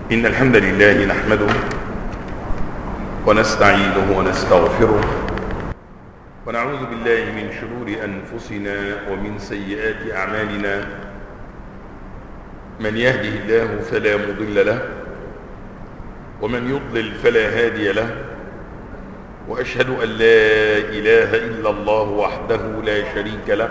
إن الحمد لله نحمده ونستعينه ونستغفره ونعوذ بالله من شرور أنفسنا ومن سيئات أعمالنا. من يهده الله فلا مضل له ومن يضلل فلا هادي له، وأشهد أن لا إله إلا الله وحده لا شريك له،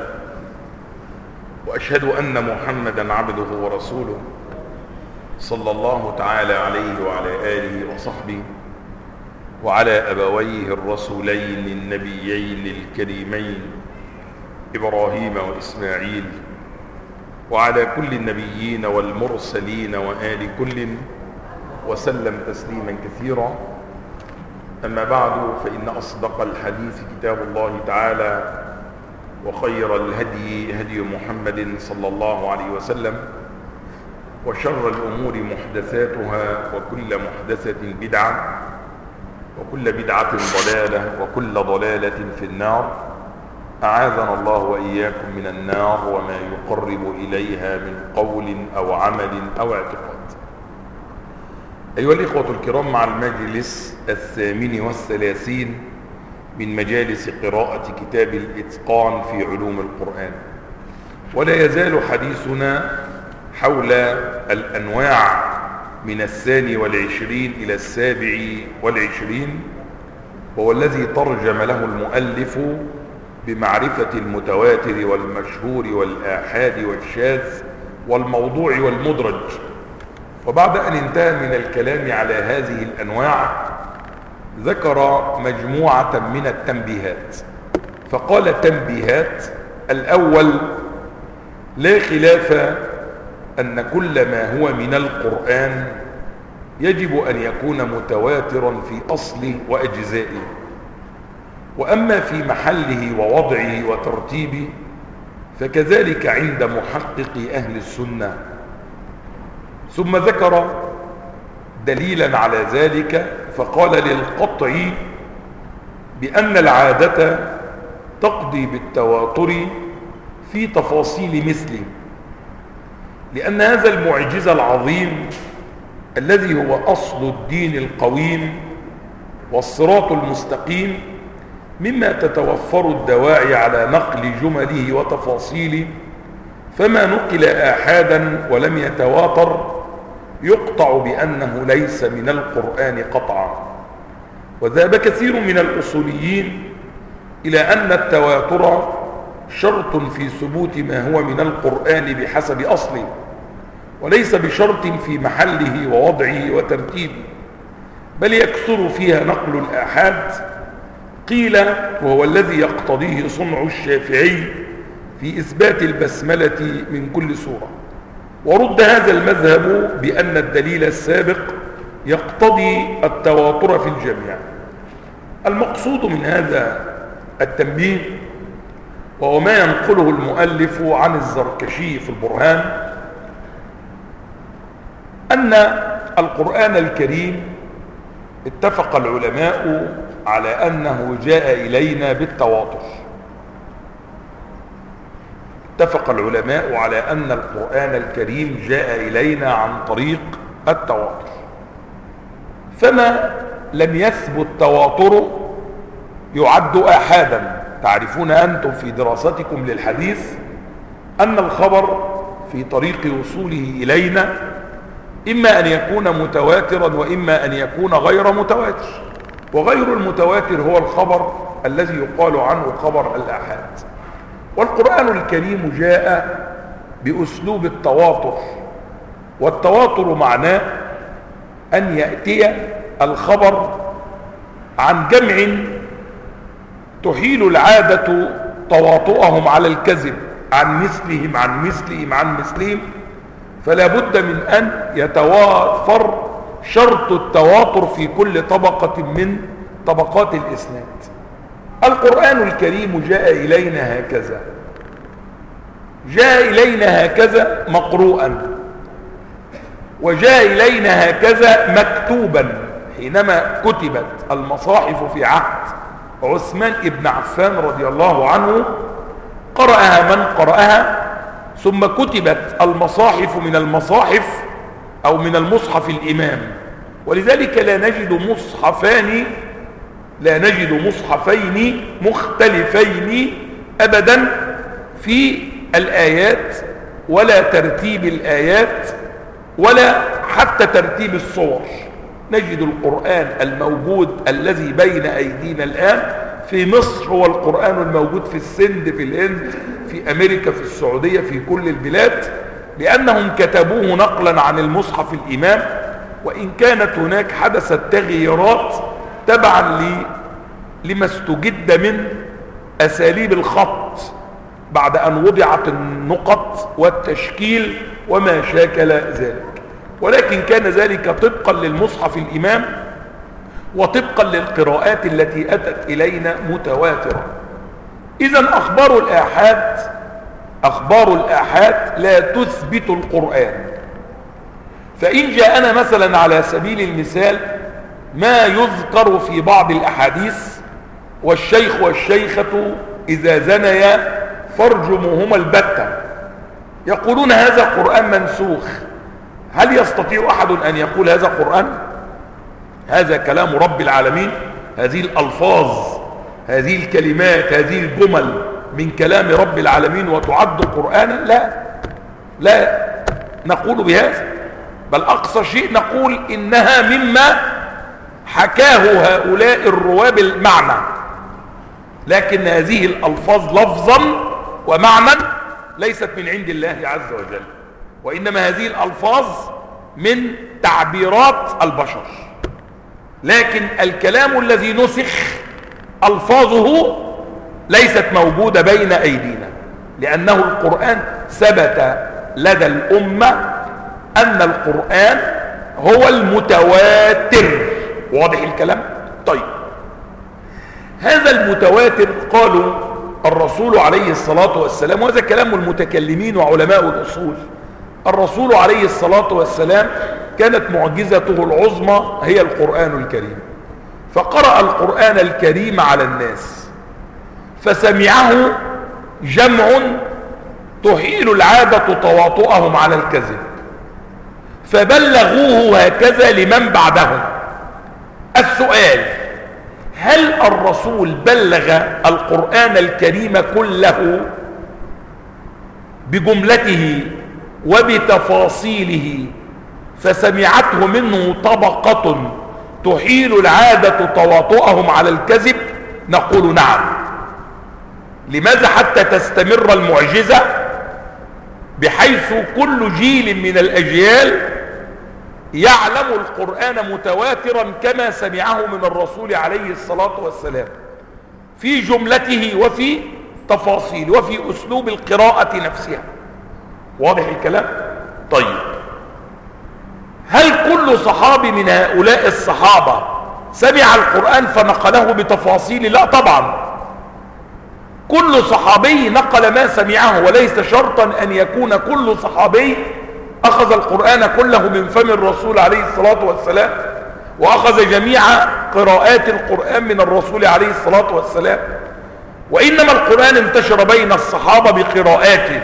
وأشهد أن محمدا عبده ورسوله صلى الله تعالى عليه وعلى آله وصحبه وعلى أبويه الرسولين النبيين الكريمين إبراهيم وإسماعيل، وعلى كل النبيين والمرسلين وآل كل، وسلم تسليما كثيرا. أما بعد، فإن أصدق الحديث كتاب الله تعالى، وخير الهدي هدي محمد صلى الله عليه وسلم، وشر الأمور محدثاتها، وكل محدثة بدعة، وكل بدعة ضلالة، وكل ضلالة في النار. أعاذنا الله وإياكم من النار وما يقرب إليها من قول أو عمل أو اعتقاد. أيها الإخوة الكرام، مع المجلس 38 من مجالس قراءة كتاب الإتقان في علوم القرآن، ولا يزال حديثنا حول الأنواع من 22 إلى 27، وهو الذي ترجم له المؤلف بمعرفة المتواتر والمشهور والآحاد والشاذ والموضوع والمدرج. وبعد أن انتهى من الكلام على هذه الأنواع، ذكر مجموعة من التنبيهات، فقال: تنبيهات. الأول: لا خلاف أن كل ما هو من القرآن يجب أن يكون متواترا في أصله وأجزائه، وأما في محله ووضعه وترتيبه فكذلك عند محقق أهل السنة. ثم ذكر دليلا على ذلك، فقال: للقطع بأن العادة تقضي بالتواتر في تفاصيل مثله، لأن هذا المعجز العظيم الذي هو أصل الدين القويم والصراط المستقيم مما تتوفر الدواعي على نقل جمله وتفاصيله، فما نقل آحادا ولم يتواتر يقطع بأنه ليس من القرآن قطعا. وذهب كثير من الأصوليين إلى أن التواتر شرط في ثبوت ما هو من القرآن بحسب أصله، وليس بشرط في محله ووضعه وترتيبه، بل يكثر فيها نقل الآحاد. قيل: وهو الذي يقتضيه صنع الشافعي في إثبات البسملة من كل سورة. ورد هذا المذهب بأن الدليل السابق يقتضي التواتر في الجميع. المقصود من هذا التنبيه، وهو ما ينقله المؤلف عن الزركشي في البرهان، أن القرآن الكريم اتفق العلماء على أنه جاء إلينا بالتواتر. اتفق العلماء على أن القرآن الكريم جاء إلينا عن طريق التواتر، فما لم يثبت تواتره يعد آحادا. تعرفون أنتم في دراستكم للحديث أن الخبر في طريق وصوله إلينا إما أن يكون متواترا وإما أن يكون غير متواتر، وغير المتواتر هو الخبر الذي يقال عنه خبر الآحاد. والقرآن الكريم جاء بأسلوب التواتر، والتواتر معناه أن يأتي الخبر عن جمع تحيل العادة تواطؤهم على الكذب عن مثلهم عن مثلهم عن مثلهم، فلا بد من أن يتوافر شرط التواتر في كل طبقة من طبقات الإسناد. القرآن الكريم جاء إلينا هكذا، جاء إلينا هكذا مقروءا، وجاء إلينا هكذا مكتوبا. حينما كتبت المصاحف في عهد عثمان بن عفان رضي الله عنه قرأها من قرأها، ثم كتبت المصاحف من المصاحف أو من المصحف الإمام. ولذلك لا نجد مصحفين مختلفين أبدا في الآيات ولا ترتيب الآيات ولا حتى ترتيب الصور. نجد القرآن الموجود الذي بين أيدينا الآن في مصر هو القرآن الموجود في السند، في الهند، في أمريكا، في السعودية، في كل البلاد، لأنهم كتبوه نقلا عن المصحف الإمام، وإن كانت هناك حدثت تغييرات تبعا لما استجد من أساليب الخط بعد أن وضعت النقط والتشكيل وما شاكل ذلك، ولكن كان ذلك طبقا للمصحف الإمام وطبقا للقراءات التي أتت إلينا متواترة. إذن أخبار الآحاد لا تثبت القرآن. فإن جاءنا مثلا على سبيل المثال ما يذكر في بعض الأحاديث: والشيخ والشيخة إذا زنيا فارجموهما البتة، يقولون هذا قرآن منسوخ. هل يستطيع أحد أن يقول هذا قرآن؟ هذا كلام رب العالمين، هذه الألفاظ، هذه الكلمات، هذه الجمل من كلام رب العالمين وتعد قرآنا؟ لا نقول بهذا، بل أقصى شيء نقول إنها مما حكاه هؤلاء الرواة بالمعنى، لكن هذه الألفاظ لفظا ومعنى ليست من عند الله عز وجل، وإنما هذه الألفاظ من تعبيرات البشر. لكن الكلام الذي نسخ ألفاظه ليست موجودة بين أيدينا، لأنه القرآن ثبت لدى الأمة أن القرآن هو المتواتر. واضح الكلام؟ طيب، هذا المتواتر قالوا الرسول عليه الصلاة والسلام، وهذا كلام المتكلمين وعلماء الأصول، الرسول عليه الصلاة والسلام كانت معجزته العظمى هي القرآن الكريم، فقرأ القرآن الكريم على الناس فسمعه جمع تحيل العادة تواطؤهم على الكذب فبلغوه هكذا لمن بعدهم. السؤال: هل الرسول بلغ القرآن الكريم كله بجملته وبتفاصيله فسمعته منه طبقة تحيل العادة تواطؤهم على الكذب؟ نقول نعم. لماذا؟ حتى تستمر المعجزة، بحيث كل جيل من الأجيال يعلم القرآن متواترا كما سمعه من الرسول عليه الصلاة والسلام، في جملته وفي تفاصيله وفي أسلوب القراءة نفسها. واضح الكلام؟ طيب، هل كل صحابي من هؤلاء الصحابة سمع القرآن فنقله بتفاصيل؟ لا طبعا، كل صحابي نقل ما سمعه، وليس شرطا أن يكون كل صحابي أخذ القرآن كله من فم الرسول عليه الصلاة والسلام وأخذ جميع قراءات القرآن من الرسول عليه الصلاة والسلام، وإنما القرآن انتشر بين الصحابة بقراءاته،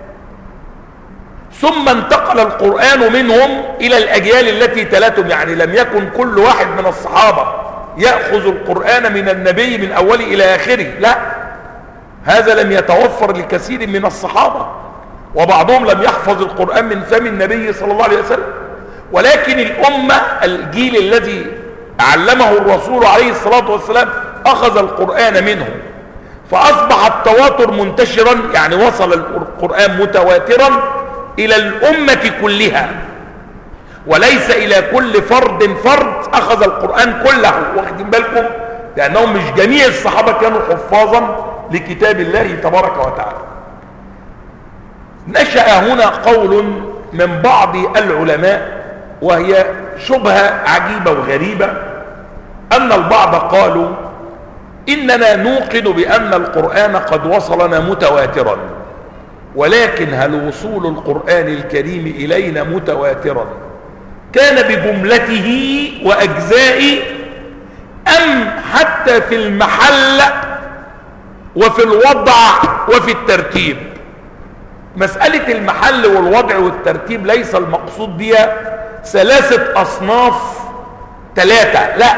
ثم انتقل القرآن منهم إلى الأجيال التي تلتهم. يعني لم يكن كل واحد من الصحابة يأخذ القرآن من النبي من أوله إلى آخره، لا، هذا لم يتوفر لكثير من الصحابة، وبعضهم لم يحفظ القرآن من فم النبي صلى الله عليه وسلم. ولكن الأمة، الجيل الذي علمه الرسول عليه الصلاة والسلام أخذ القرآن منه، فأصبح التواتر منتشرا، يعني وصل القرآن متواترا إلى الأمة كلها، وليس إلى كل فرد أخذ القرآن كله. واخدين بالكم؟ لأنهم مش جميع الصحابة كانوا حفاظا لكتاب الله تبارك وتعالى. نشأ هنا قول من بعض العلماء، وهي شبهة عجيبة وغريبة، أن البعض قالوا إننا نوقن بأن القرآن قد وصلنا متواترا، ولكن هل وصول القرآن الكريم إلينا متواترا كان بجملته وأجزائه، أم حتى في المحل وفي الوضع وفي الترتيب؟ مسألة المحل والوضع والترتيب ليس المقصود بها 3 أصناف 3، لا،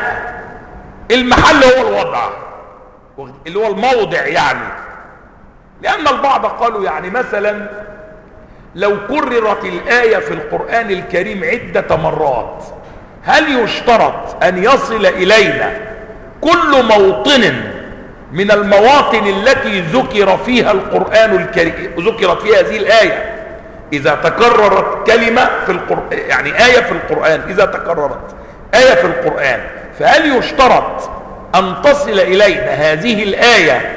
المحل هو الوضع اللي هو الموضع يعني. لأن البعض قالوا يعني مثلا لو كررت الآية في القرآن الكريم عدة مرات هل يشترط أن يصل إلينا كل موطن من المواطن التي ذكر فيها القرآن الكريم، ذكرت فيها هذه الآية؟ إذا تكررت كلمة في القرآن، يعني آية في القرآن، إذا تكررت آية في القرآن فهل يشترط أن تصل إلينا هذه الآية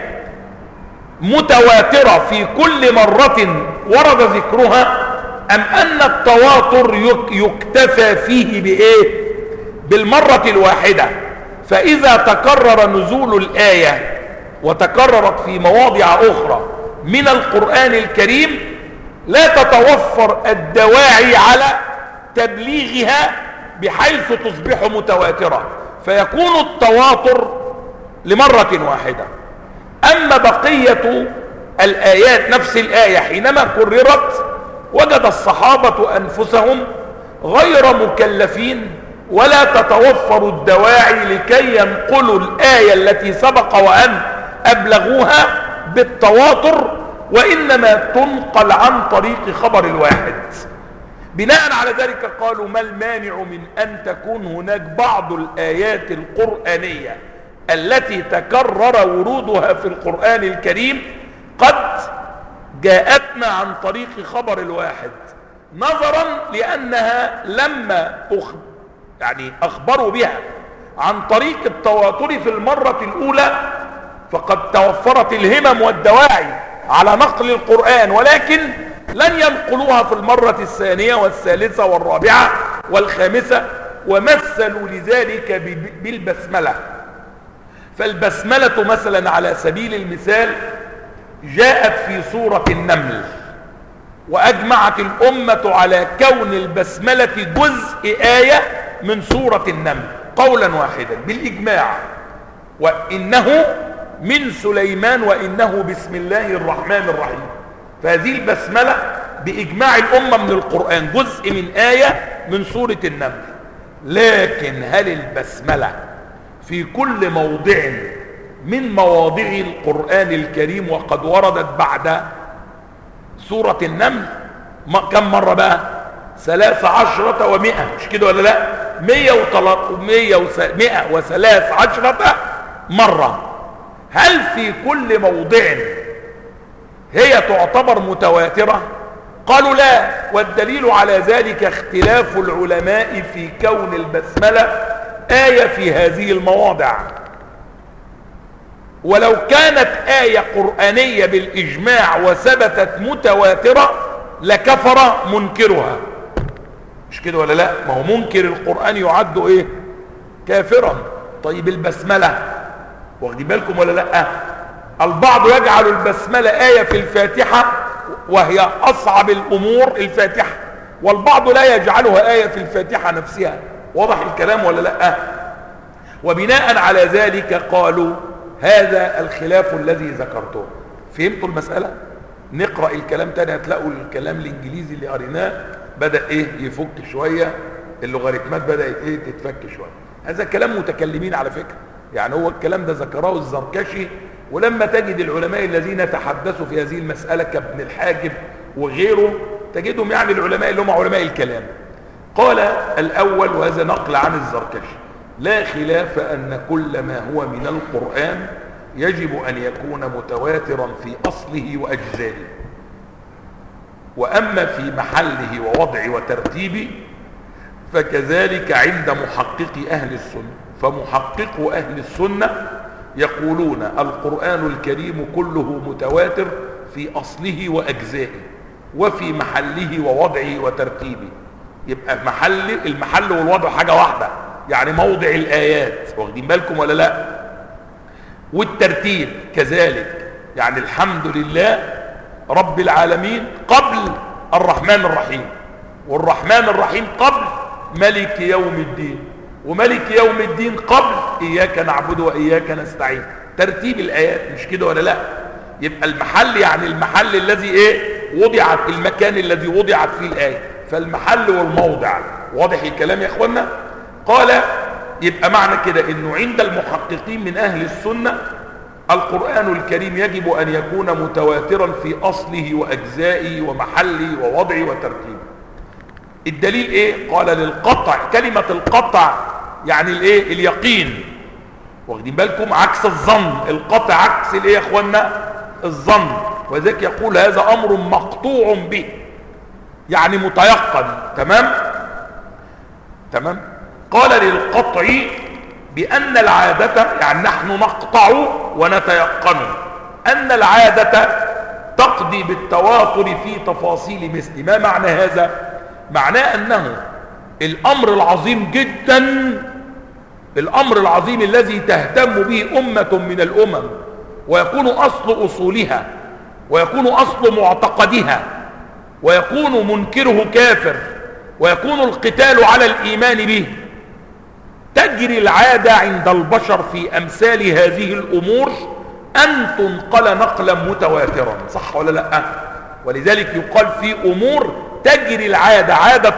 متواترة في كل مرة ورد ذكرها، أم أن التواتر يكتفى فيه بإيه؟ بالمرة الواحدة؟ فإذا تكرر نزول الآية وتكررت في مواضع أخرى من القرآن الكريم لا تتوفر الدواعي على تبليغها بحيث تصبح متواترة، فيكون التواتر لمرة واحدة. أما بقية الآيات، نفس الآية حينما كررت وجد الصحابة أنفسهم غير مكلفين ولا تتوفر الدواعي لكي ينقلوا الآية التي سبق وأن أبلغوها بالتواتر، وإنما تنقل عن طريق خبر الواحد. بناء على ذلك قالوا ما المانع من أن تكون هناك بعض الآيات القرآنية التي تكرر ورودها في القرآن الكريم قد جاءتنا عن طريق خبر الواحد، نظرا لأنها لما يعني أخبروا بها عن طريق التواتر في المرة الأولى فقد توفرت الهمم والدواعي على نقل القرآن، ولكن لن ينقلوها في المرة الثانية والثالثة والرابعة والخامسة، ومثلوا لذلك بالبسملة. فالبسملة مثلا على سبيل المثال جاءت في سورة النمل، وأجمعت الأمة على كون البسملة جزء آية من سورة النمل قولا واحدا بالإجماع، وإنه من سليمان وإنه بسم الله الرحمن الرحيم. فهذه البسملة بإجماع الأمة من القرآن جزء من آية من سورة النمل. لكن هل البسملة في كل موضع من مواضع القرآن الكريم وقد وردت بعد سورة النمل كم مرة بقى؟ 13 و100، مش كده ولا لا؟ 113 مرة. هل في كل موضع هي تعتبر متواترة؟ قالوا لا، والدليل على ذلك اختلاف العلماء في كون البسملة آية في هذه المواضع. ولو كانت آية قرآنية بالإجماع وثبتت متواترة لكفر منكرها، مش كده ولا لا؟ ما هو منكر القرآن يعد ايه؟ كافرا. طيب البسملة واخدين بالكم ولا لا؟ البعض يجعل البسملة آية في الفاتحة وهي أصعب الأمور الفاتحة، والبعض لا يجعلها آية في الفاتحة نفسها. واضح الكلام ولا لا؟ وبناء على ذلك قالوا هذا الخلاف الذي ذكرته. فهمتوا المسألة؟ نقرأ الكلام تاني هتلاقوا الكلام الإنجليزي اللي قريناه بدأ ايه يفك شوية، اللوغاريتمات بدأت ايه تتفك شوية. هذا كلام متكلمين على فكرة، يعني هو الكلام ده ذكره الزركشي، ولما تجد العلماء الذين تحدثوا في هذه المسألة كابن الحاجب وغيره تجدهم يعني العلماء اللي هم علماء الكلام. قال الأول، وهذا نقل عن الزركشي: لا خلاف أن كل ما هو من القرآن يجب أن يكون متواترا في أصله وأجزائه، وأما في محله ووضعه وترتيبه فكذلك عند محققي أهل السنة. فمحققو أهل السنة يقولون القرآن الكريم كله متواتر في أصله وأجزائه وفي محله ووضعه وترتيبه. يبقى المحل والوضع حاجة واحدة، يعني موضع الآيات، واخدين بالكم ولا لا؟ والترتيب كذلك، يعني الحمد لله رب العالمين قبل الرحمن الرحيم، والرحمن الرحيم قبل ملك يوم الدين، وملك يوم الدين قبل إياك نعبد وإياك نستعين. ترتيب الآيات، مش كده ولا لا؟ يبقى المحل يعني المحل الذي ايه وضعت، المكان الذي وضعت فيه الآية، فالمحل والموضع واضح الكلام يا اخوانا؟ قال يبقى معنى كده انه عند المحققين من اهل السنة القرآن الكريم يجب ان يكون متواترا في اصله واجزائه ومحله ووضعه وترتيبه. الدليل ايه؟ قال للقطع. كلمة القطع يعني الايه؟ اليقين. واخدين بالكم؟ عكس الظن. القطع عكس الايه يا اخوانا؟ الظن. وذلك يقول هذا امر مقطوع به، يعني متيقن. تمام. قال للقطع بأن العادة، يعني نحن نقطع ونتيقن أن العادة تقضي بالتواتر في تفاصيل مثل. ما معنى هذا؟ معناه أنه الأمر العظيم جدا، الأمر العظيم الذي تهتم به أمة من الأمم ويكون أصل أصولها ويكون أصل معتقدها ويكون منكره كافر ويكون القتال على الإيمان به، تجري العادة عند البشر في أمثال هذه الأمور أن تنقل نقلا متواترا. صح ولا لا؟ ولذلك يقال في أمور تجري العادة، عادة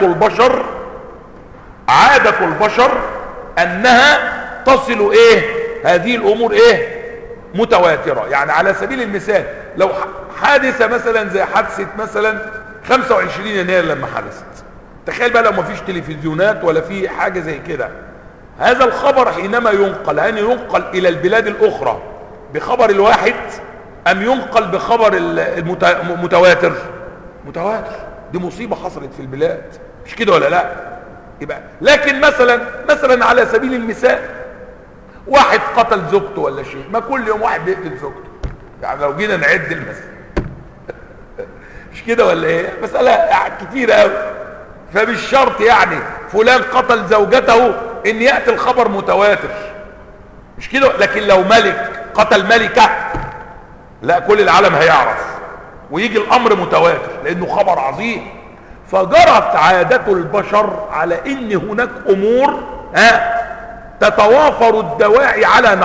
البشر أنها تصل إيه؟ هذه الأمور إيه؟ متواترة. يعني على سبيل المثال لو حادثة مثلا زي حادثة مثلا 25 يناير لما حدثت، تخيل بقى لو ما فيش تلفزيونات ولا في حاجة زي كده، هذا الخبر حينما ينقل هل ينقل إلى البلاد الأخرى بخبر الواحد أم ينقل بخبر المتواتر؟ متواتر. دي مصيبة حصلت في البلاد، مش كده ولا لا؟ يبقى لكن مثلا على سبيل المثال واحد قتل زوجته ولا شيء، ما كل يوم واحد بيقتل زوجته، يعني لو جينا نعد المسألة مش كده ولا ايه؟ مسألة يعني كتير قوي. فمش شرط يعني فلان قتل زوجته ان يأتي الخبر متواتر، مش كده. لكن لو ملك قتل ملكة، لا كل العالم هيعرف ويجي الامر متواتر لانه خبر عظيم. فجرت عادة البشر على ان هناك امور تتوافر الدواعي على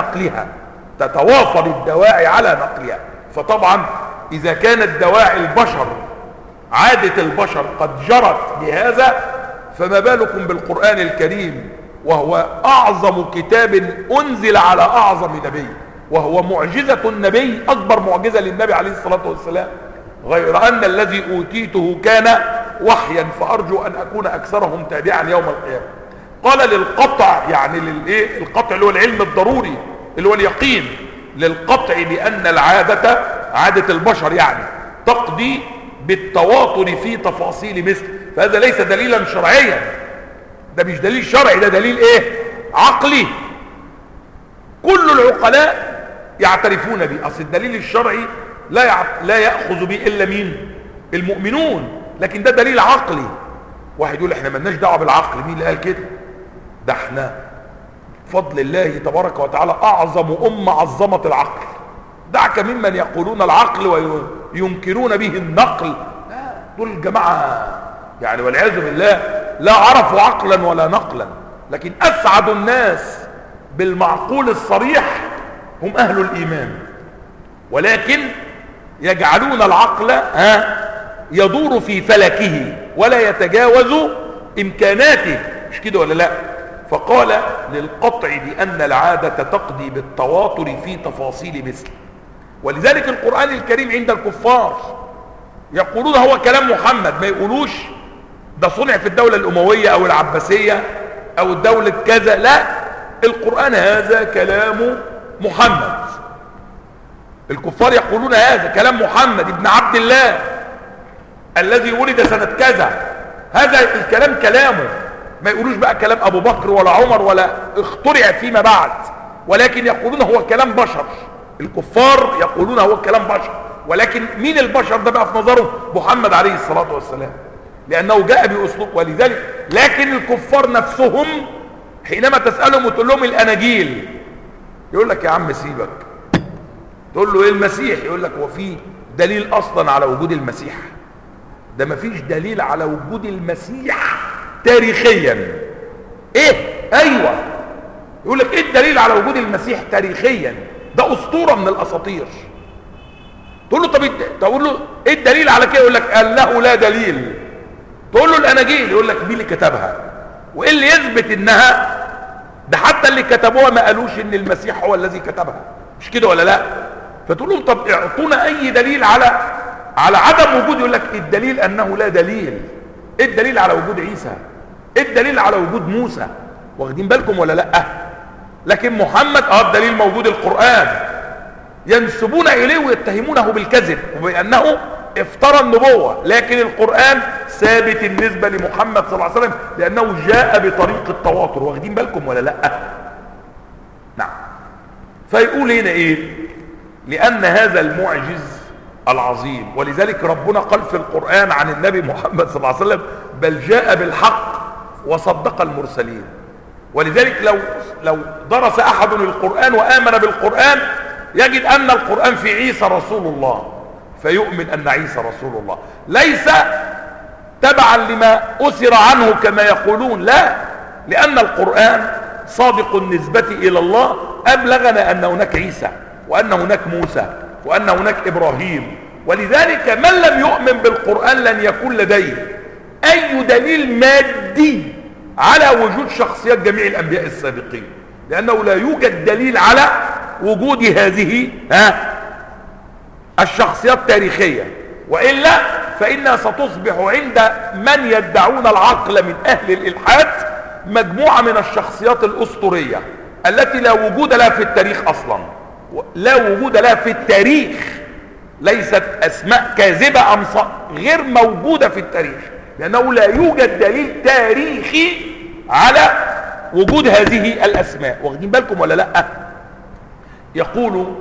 نقلها. فطبعا اذا كانت دواعي البشر، عادة البشر قد جرت بهذا، فما بالكم بالقرآن الكريم وهو اعظم كتاب انزل على اعظم نبي، وهو معجزة النبي، اكبر معجزة للنبي عليه الصلاة والسلام، غير ان الذي اوتيته كان وحيا، فارجو ان اكون اكثرهم تابعا يوم القيامة. قال للقطع، يعني للايه؟ القطع اللي هو العلم الضروري اللي هو اليقين، للقطع بان العادة، عادة البشر يعني تقضي بالتواتر في تفاصيل مثل. فهذا ليس دليلا شرعيا، ده مش دليل شرعي، ده دليل ايه؟ عقلي. كل العقلاء يعترفون به. اصل الدليل الشرعي لا يأخذ به الا مين؟ المؤمنون. لكن ده دليل عقلي. واحد يقول احنا ملناش دعوه بالعقل، مين اللي قال كده؟ ده احنا بفضل الله تبارك وتعالى اعظم امه عظمت العقل. دعك ممن يقولون العقل وينكرون به النقل، دول الجماعه يعني والعياذ بالله لا عرفوا عقلا ولا نقلا. لكن اسعد الناس بالمعقول الصريح هم اهل الايمان، ولكن يجعلون العقل يدور في فلكه ولا يتجاوز امكاناته، مش كده ولا لا؟ فقال للقطع بان العادة تقضي بالتواتر في تفاصيل مثل. ولذلك القرآن الكريم عند الكفار يقولون هو كلام محمد، ما يقولوش ده صنع في الدولة الأموية أو العباسية أو الدولة كذا، لا، القرآن هذا كلام محمد. الكفار يقولون هذا كلام محمد ابن عبد الله الذي ولد سنة كذا، هذا الكلام كلامه. ما يقولوش بقى كلام أبو بكر ولا عمر ولا اخترع فيما بعد، ولكن يقولون هو كلام بشر. الكفار يقولون هو كلام بشر، ولكن مين البشر ده بقى في نظره؟ محمد عليه الصلاة والسلام، لأنه جاء بأسلوب. ولذلك لكن الكفار نفسهم حينما تسألهم وتقول لهم الأناجيل يقول لك يا عم سيبك. تقول له ايه المسيح؟ يقول لك هو في دليل أصلا على وجود المسيح؟ ده ما فيش دليل على وجود المسيح تاريخيا. ايه؟ ايوه، يقول لك ايه الدليل على وجود المسيح تاريخيا؟ ده اسطوره من الاساطير. تقول له طب تقول له ايه الدليل على كده؟ يقول لك قال له لا دليل. تقول له الاناجيل، يقول لك مين اللي كتبها؟ وايه اللي يثبت انها؟ ده حتى اللي كتبوها ما قالوش ان المسيح هو الذي كتبها، مش كده ولا لا؟ فتقول لهم طب اعطونا اي دليل على عدم وجود. يقول لك الدليل انه لا دليل. ايه الدليل على وجود عيسى؟ ايه الدليل على وجود موسى؟ واخدين بالكم ولا لا؟ لكن محمد الدليل موجود القرآن. ينسبون اليه ويتهمونه بالكذب وبانه افترى النبوة، لكن القرآن ثابت النسبة لمحمد صلى الله عليه وسلم لانه جاء بطريق التواتر. واخدين بالكم ولا لا؟ نعم. فيقول هنا ايه؟ لان هذا المعجز العظيم، ولذلك ربنا قال في القرآن عن النبي محمد صلى الله عليه وسلم بل جاء بالحق وصدق المرسلين. ولذلك لو درس احد القرآن وآمن بالقرآن يجد ان القرآن في عيسى رسول الله، فيؤمن ان عيسى رسول الله، ليس تبعا لما أثر عنه كما يقولون، لا، لان القرآن صادق النسبة الى الله، ابلغنا ان هناك عيسى وان هناك موسى وان هناك ابراهيم. ولذلك من لم يؤمن بالقرآن لن يكون لديه اي دليل مادي على وجود شخصيات جميع الانبياء السابقين، لانه لا يوجد دليل على وجود هذه الشخصيات التاريخية، وإلا فإنها ستصبح عند من يدعون العقل من أهل الإلحاد مجموعة من الشخصيات الأسطورية التي لا وجود لها في التاريخ أصلا، لا وجود لها في التاريخ، ليست أسماء كاذبة غير موجودة في التاريخ، لأنه لا يوجد دليل تاريخي على وجود هذه الأسماء. واخدين بالكم ولا لا؟ يقول،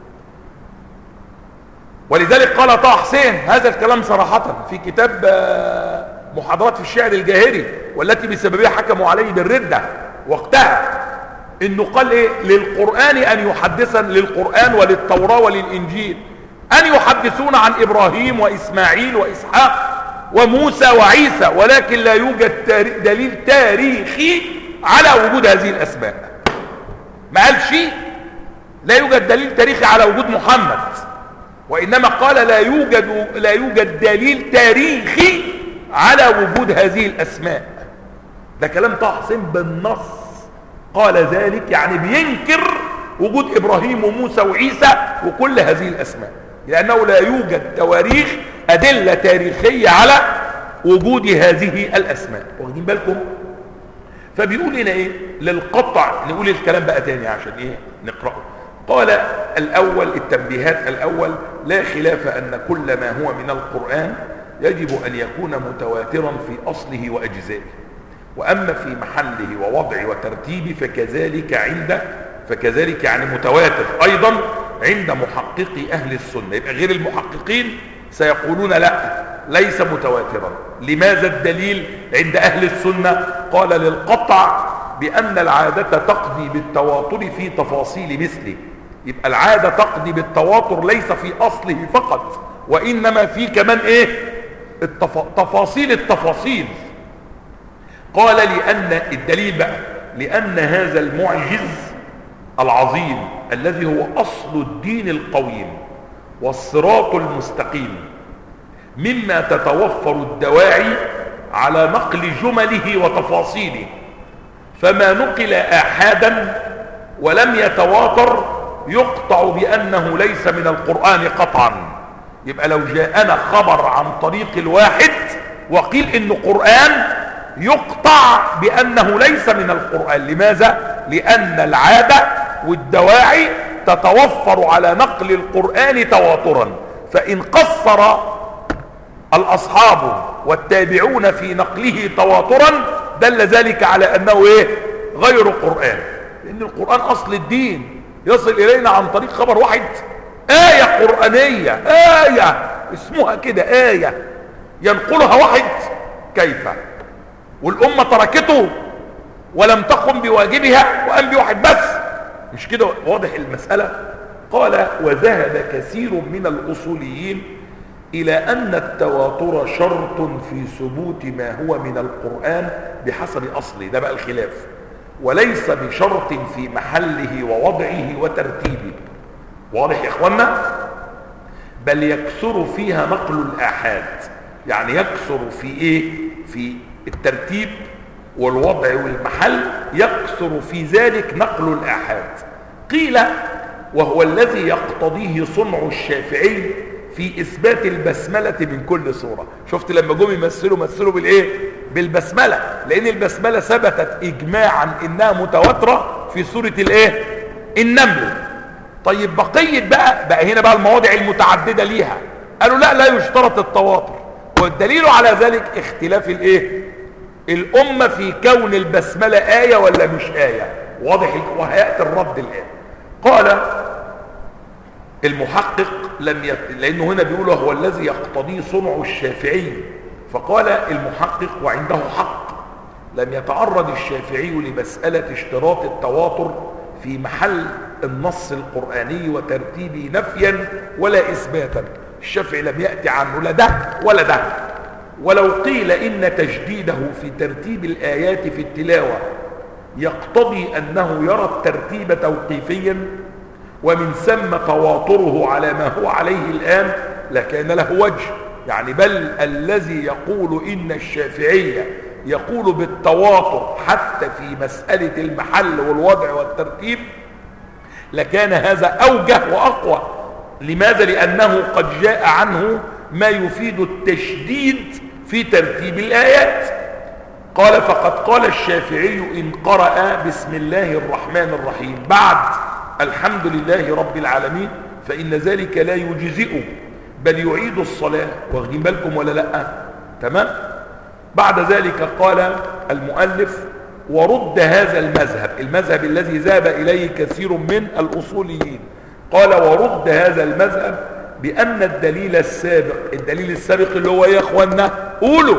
ولذلك قال طه حسين هذا الكلام صراحة في كتاب محاضرات في الشعر الجاهلي والتي بسببها حكموا عليه بالردة وقتها، انه قال ايه؟ للقرآن ان يحدثن، للقرآن وللتوراة وللانجيل ان يحدثون عن ابراهيم واسماعيل واسحاق وموسى وعيسى، ولكن لا يوجد دليل تاريخي على وجود هذه الاسماء. ما قال شيء لا يوجد دليل تاريخي على وجود محمد، وإنما قال لا يوجد دليل تاريخي على وجود هذه الأسماء. ده كلام طه حسين بالنص قال ذلك، يعني بينكر وجود إبراهيم وموسى وعيسى وكل هذه الأسماء، لأنه لا يوجد تواريخ أدلة تاريخية على وجود هذه الأسماء. واخدين بالكم؟ فبيقول هنا إيه؟ للقطع. نقول الكلام بقى تاني عشان إيه نقرأه. قال الأول التنبيهات الأول: لا خلاف أن كل ما هو من القرآن يجب أن يكون متواترا في أصله وأجزائه، وأما في محله ووضعه وترتيبه فكذلك يعني متواتر أيضا عند محققي أهل السنة. يبقى غير المحققين سيقولون لا، ليس متواترا. لماذا الدليل عند أهل السنة؟ قال للقطع بأن العادة تقضي بالتواتر في تفاصيل مثله. يبقى العادة تقضي بالتواتر ليس في أصله فقط، وإنما في كمان إيه؟ التفاصيل. قال لأن الدليل بقى لأن هذا المعجز العظيم الذي هو أصل الدين القويم والصراط المستقيم مما تتوفر الدواعي على نقل جمله وتفاصيله، فما نقل آحادا ولم يتواتر يقطع بأنه ليس من القرآن قطعا. يبقى لو جاءنا خبر عن طريق الواحد وقيل إنه قرآن يقطع بأنه ليس من القرآن. لماذا؟ لأن العادة والدواعي تتوفر على نقل القرآن تواترا، فإن قصر الأصحاب والتابعون في نقله تواترا دل ذلك على أنه إيه؟ غير قرآن، لأن القرآن أصل الدين يصل إلينا عن طريق خبر واحد، آية قرآنية، آية اسمها كده آية ينقلها واحد، كيف؟ والأمة تركته ولم تقم بواجبها وقام بواحد بس، مش كده واضح المسألة؟ قال: وذهب كثير من الأصوليين إلى أن التواتر شرط في ثبوت ما هو من القرآن بحسب أصله. ده بقى الخلاف، وليس بشرط في محله ووضعه وترتيبه. واضح يا إخوانا؟ بل يكثر فيها نقل الآحاد. يعني يكثر في إيه؟ في الترتيب والوضع والمحل يكثر في ذلك نقل الآحاد. قيل وهو الذي يقتضيه صنع الشافعي في إثبات البسملة من كل صورة. شفت لما جم مثلوا بالإيه؟ بالبسملة، لأن البسملة ثبتت إجماعا إنها متواترة في سورة الإيه؟ النمل. طيب بقية بقى هنا بقى المواضع المتعددة ليها، قالوا لا يشترط التواتر، والدليل على ذلك اختلاف الإيه؟ الأمة في كون البسملة آية ولا مش آية. واضح، وهيأتي الرد الآن. قال المحقق لأنه هنا بيقول هو الذي يقتضيه صنع الشافعي، فقال المحقق وعنده حق، لم يتعرض الشافعي لمسألة اشتراط التواتر في محل النص القرآني وترتيبه نفيا ولا إثباتا. الشافعي لم يأتي عنه لا ده ولا ده. ولو قيل إن تجديده في ترتيب الآيات في التلاوة يقتضي أنه يرى الترتيب توقيفيا ومن ثم تواتره على ما هو عليه الآن لكان له وجه. يعني بل الذي يقول إن الشافعية يقول بالتواتر حتى في مسألة المحل والوضع والترتيب لكان هذا أوجه وأقوى. لماذا؟ لأنه قد جاء عنه ما يفيد التشديد في ترتيب الآيات. قال فقد قال الشافعي إن قرأ بسم الله الرحمن الرحيم بعد الحمد لله رب العالمين فإن ذلك لا يجزئه بل يعيد الصلاة. واخدين بالكم ولا لا؟ تمام. بعد ذلك قال المؤلف ورد هذا المذهب الذي ذهب إليه كثير من الأصوليين. قال ورد هذا المذهب بأن الدليل السابق اللي هو يا اخوانا قولوا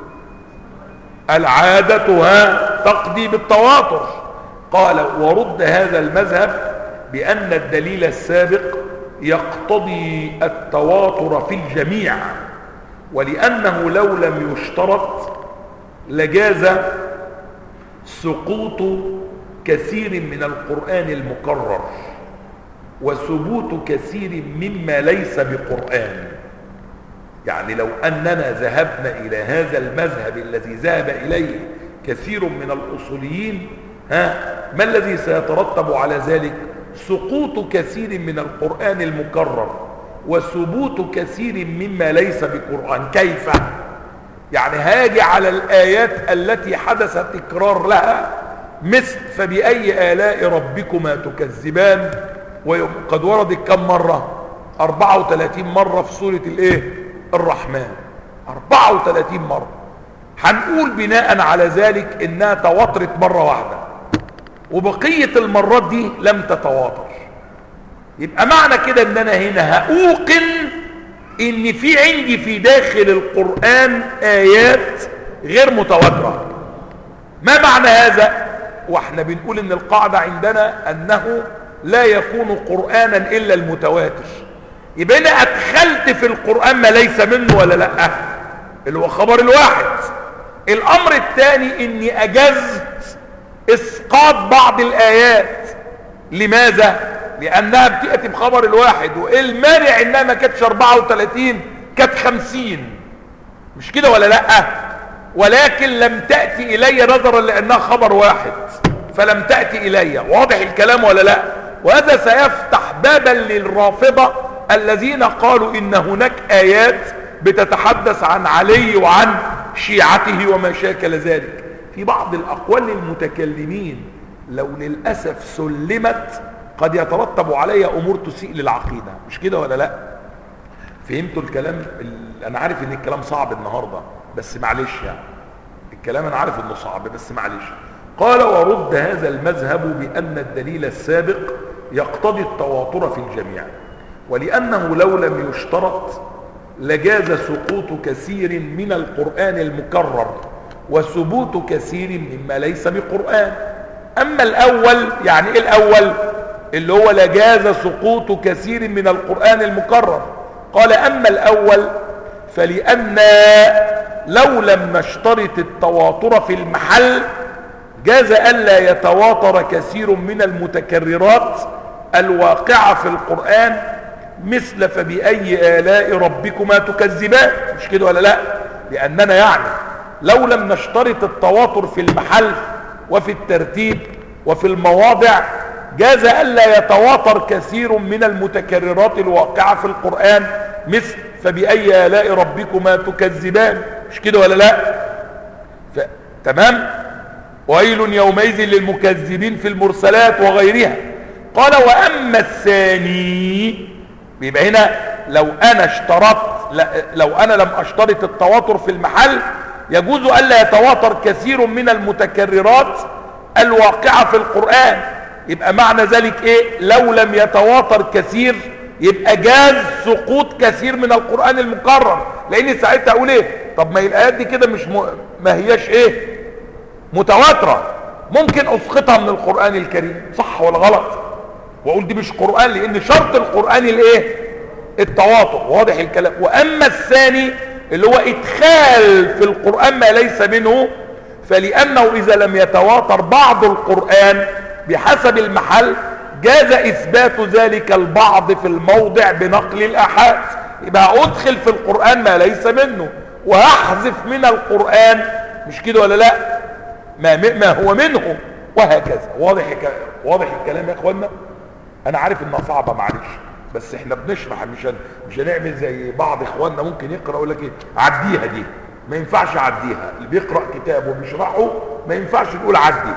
العادة تقضي بالتواتر. قال ورد هذا المذهب بأن الدليل السابق يقتضي التواتر في الجميع، ولأنه لو لم يشترط لجاز سقوط كثير من القرآن المكرر وثبوت كثير مما ليس بقرآن. يعني لو أننا ذهبنا إلى هذا المذهب الذي ذهب إليه كثير من الأصوليين ما الذي سيترتب على ذلك؟ سقوط كثير من القرآن المكرر وثبوت كثير مما ليس بقرآن. كيف؟ يعني هاجي على الآيات التي حدث تكرار لها مثل فبأي آلاء ربكما تكذبان، وقد وردت كم مرة؟ 34 مرة في سورة الايه؟ الرحمن. 34 مرة. هنقول بناء على ذلك انها تواترت مرة واحدة وبقية المرات دي لم تتواتر. يبقى معنى كده ان انا هنا هأوقن ان في عندي في داخل القرآن آيات غير متواترة. ما معنى هذا؟ واحنا بنقول ان القاعدة عندنا انه لا يكون قرآنا الا المتواتر. يبقى انا ادخلت في القرآن ما ليس منه ولا لا، اللي هو خبر الواحد. الامر الثاني اني اجزت اسقاط بعض الايات. لماذا؟ لانها بتأتي بخبر الواحد، وايه المانع انها ما كانتش 34 كانت 50؟ مش كده ولا لا؟ ولكن لم تأتي الي نظرا لانها خبر واحد فلم تأتي الي. واضح الكلام ولا لا؟ وهذا سيفتح بابا للرافضة الذين قالوا ان هناك ايات بتتحدث عن علي وعن شيعته وما شاكل ذلك. في بعض الاقوال للمتكلمين لو للأسف سلمت قد يترتب عليها امور تسيء للعقيدة. مش كده ولا لا؟ فهمتوا الكلام؟ انا عارف ان الكلام صعب النهاردة بس معلش، يعني الكلام انا عارف انه صعب بس معلش. قال ورد هذا المذهب بأن الدليل السابق يقتضي التواتر في الجميع، ولأنه لو لم يشترط لجاز سقوط كثير من القرآن المكرر وثبوت كثير مما ليس بقرآن. أما الأول، يعني إيه الأول؟ اللي هو لجاز سقوط كثير من القرآن المكرر. قال أما الأول فلأن لو لم نشترط التواتر في المحل جاز ألا يتواتر كثير من المتكررات الواقعة في القرآن مثل فبأي آلاء ربكما تكذبان. مش كده ولا لا؟ لأننا يعني لو لم نشترط التواتر في المحل وفي الترتيب وفي المواضع جاز ألا يتواتر كثير من المتكررات الواقعة في القرآن، مثل فبأي آلاء ربكما تكذبان، مش كده ولا لا؟ تمام. ويل يومئذ للمكذبين في المرسلات وغيرها. قال وأما الثاني، بيبقى هنا لو أنا لم أشترط التواتر في المحل يجوز ألا يتواتر كثير من المتكررات الواقعة في القرآن. يبقى معنى ذلك ايه؟ لو لم يتواتر كثير يبقى جاز سقوط كثير من القرآن المكرر، لان ساعتها اقول ايه؟ طب ما هي الايات دي كده مش ما هياش ايه؟ متواترة، ممكن اسقطها من القرآن الكريم، صح ولا غلط؟ واقول دي مش قرآن، لان شرط القرآن الايه؟ التواتر. واضح الكلام. واما الثاني اللي هو ادخال في القرآن ما ليس منه، فلأنه إذا لم يتواتر بعض القرآن بحسب المحل جاز إثبات ذلك البعض في الموضع بنقل الآحاد. يبقى أدخل في القرآن ما ليس منه وأحذف من القرآن، مش كده ولا لا؟ ما هو منه، وهكذا. واضح الكلام يا اخوانا؟ أنا عارف إنها صعبة، معلش، بس احنا بنشرح، مش هنعمل زي بعض اخواننا ممكن يقرأ يقول لك ايه عديها دي، ما ينفعش عديها. اللي بيقرأ كتاب وبيشرحه ما ينفعش نقول عدي،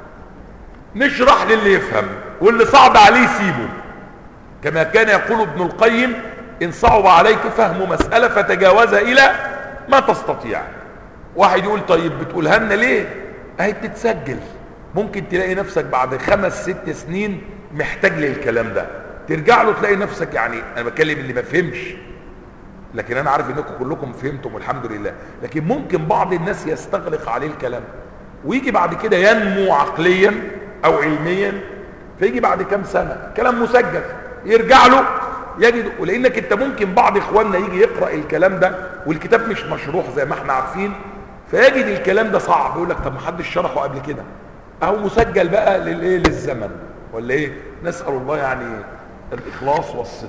نشرح للي يفهم، واللي صعب عليه يسيبه. كما كان يقول ابن القيم ان صعب عليك فهم مسألة فتجاوزها الى ما تستطيع. واحد يقول طيب بتقولها لنا ليه؟ اهي بتتسجل، ممكن تلاقي نفسك بعد 5-6 سنين محتاج للكلام ده، ترجع له تلاقي نفسك، يعني انا بكلم اللي ما فهمش، لكن انا عارف انكم كلكم فهمتم والحمد لله، لكن ممكن بعض الناس يستغلق عليه الكلام ويجي بعد كده ينمو عقليا او علميا، فيجي بعد كام سنة كلام مسجل يرجع له يجد. ولانك انت ممكن بعض اخواننا يجي يقرأ الكلام ده والكتاب مش مشروح زي ما احنا عارفين، فيجد الكلام ده صعب، يقول لك طب ما حدش شرحه قبل كده، اهو مسجل بقى للزمن ولا ايه؟ نسأل الله يعني الإخلاص والصدق.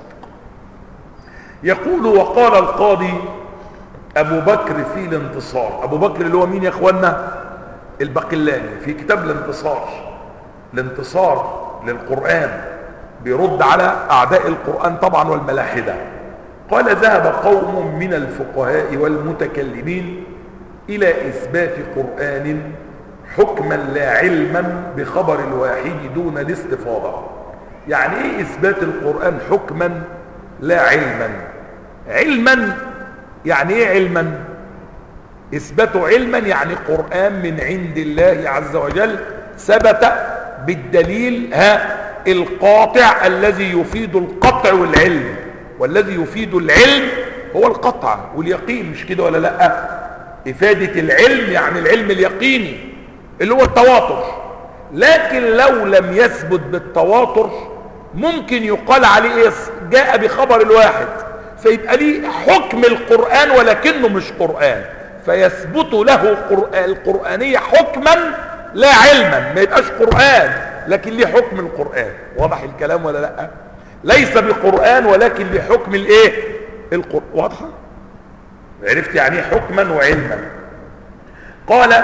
يقول وقال القاضي أبو بكر في الانتصار. أبو بكر اللي هو مين يا أخوانا؟ الباقلاني، في كتاب الانتصار للقرآن، بيرد على أعداء القرآن طبعا والملاحدة. قال ذهب قوم من الفقهاء والمتكلمين إلى إثبات قرآن حكما لا علما بخبر الواحد دون الاستفاضة. يعني ايه اثبات القرآن حكما لا علما؟ علما يعني ايه علما؟ اثباته علما يعني قرآن من عند الله عز وجل ثبت بالدليل القاطع الذي يفيد القطع والعلم، والذي يفيد العلم هو القطع واليقين، مش كده ولا لا؟ افادة العلم يعني العلم اليقيني اللي هو التواتر. لكن لو لم يثبت بالتواتر ممكن يقال عليه ايه؟ جاء بخبر الواحد، فيبقى ليه حكم القرآن ولكنه مش قرآن، فيثبت له القرآنية حكما لا علما، ما يبقاش قرآن لكن ليه حكم القرآن. واضح الكلام ولا لا؟ ليس بقرآن ولكن ليه حكم الايه؟ القرآن. واضحة؟ عرفت يعني ايه حكما وعلما؟ قال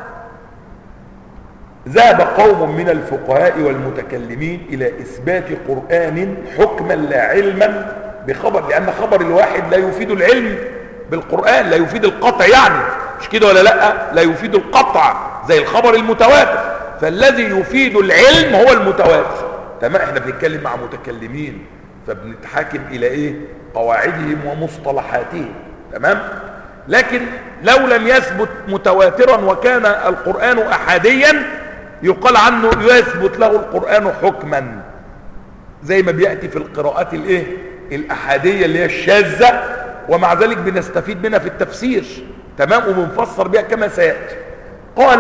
ذهب قوم من الفقهاء والمتكلمين إلى إثبات قرآن حكما لا علما بخبر، لأن خبر الواحد لا يفيد العلم بالقرآن، لا يفيد القطع، يعني مش كده ولا لا يفيد القطع زي الخبر المتواتر، فالذي يفيد العلم هو المتواتر. تمام؟ احنا بنتكلم مع متكلمين فبنتحاكم إلى ايه؟ قواعدهم ومصطلحاتهم. تمام؟ لكن لو لم يثبت متواترا وكان القرآن أحاديا يقال عنه يثبت له القرآن حكما، زي ما بيأتي في القراءات الايه؟ الأحادية اللي هي الشاذة، ومع ذلك بنستفيد منها في التفسير. تمام؟ وبنفسر بها كما سيأتي. قال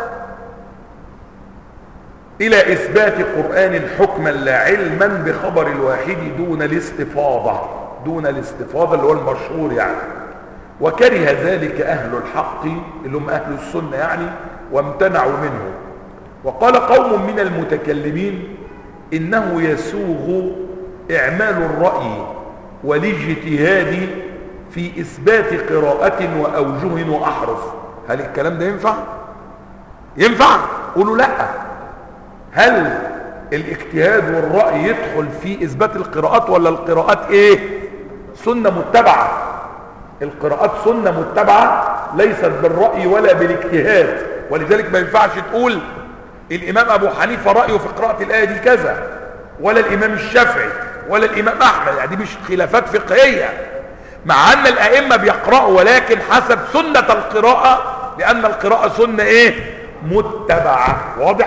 إلى إثبات قرآن حكما لا علما بخبر الواحد دون الاستفاضة، دون الاستفاضة اللي هو المشهور يعني. وكره ذلك أهل الحق اللي هم أهل السنة يعني، وامتنعوا منه. وقال قوم من المتكلمين إنه يسوغ إعمال الرأي والاجتهاد في إثبات قراءة وأوجه وأحرف. هل الكلام ده ينفع؟ ينفع؟ قولوا لا. هل الاجتهاد والرأي يدخل في اثبات القراءات، ولا القراءات ايه؟ سنة متبعة. القراءات سنة متبعة ليست بالرأي ولا بالاجتهاد. ولذلك ما ينفعش تقول الامام ابو حنيفة رأيه في قراءة الآية دي كذا، ولا الامام الشافعي، ولا الامام احمد. يعني دي مش خلافات فقهية، مع ان الائمة بيقرأوا، ولكن حسب سنة القراءة، لان القراءة سنة ايه؟ متبعة. واضح؟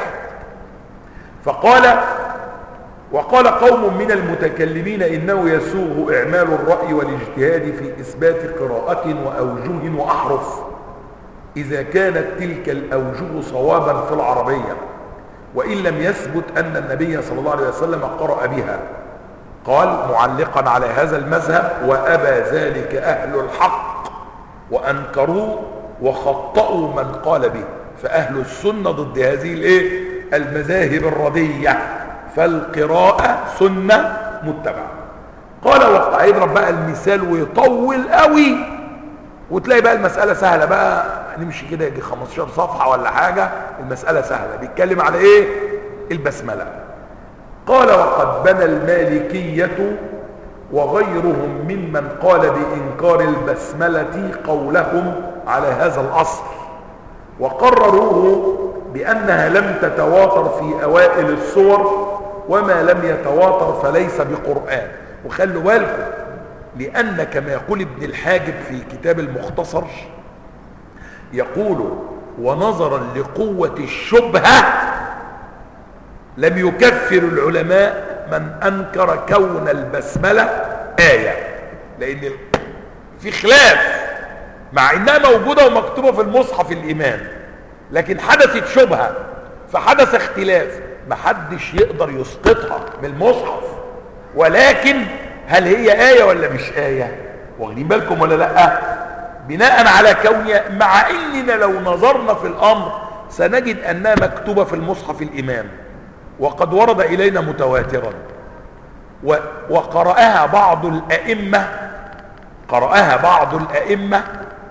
وقال قوم من المتكلمين إنه يسوغ إعمال الرأي والاجتهاد في إثبات قراءة وأوجه وأحرف إذا كانت تلك الأوجه صوابا في العربية، وإن لم يثبت أن النبي صلى الله عليه وسلم قرأ بها. قال معلقا على هذا المذهب: وأبى ذلك أهل الحق وأنكروه وخطأوا من قال به. فأهل السنة ضد هذه المذاهب الردية، فالقراءة سنة متبعة. قال هيضرب بقى المثال ويطول قوي، وتلاقي بقى المسألة سهلة، بقى نمشي كده يجي 15 صفحة ولا حاجة، المسألة سهلة. بيتكلم على ايه؟ البسملة. قال: وقد بنى المالكية وغيرهم ممن قال بإنكار البسملة قولهم على هذا الأصل، وقرروه بأنها لم تتواتر في أوائل السور، وما لم يتواتر فليس بقرآن. وخلوا بالكم، لأن كما يقول ابن الحاجب في كتاب المختصر، يقول: ونظرا لقوة الشبهة لم يكفر العلماء من أنكر كون البسملة آية، لأن في خلاف، مع إنها موجودة ومكتوبة في المصحف الإمام، لكن حدثت شبهة فحدث اختلاف، محدش يقدر يسقطها من المصحف. ولكن هل هي آية ولا مش آية؟ واخدين بالكم ولا لا؟ بناء على كونها، مع اننا لو نظرنا في الامر سنجد انها مكتوبة في المصحف الامام، وقد ورد الينا متواترا، وقرأها بعض الائمة،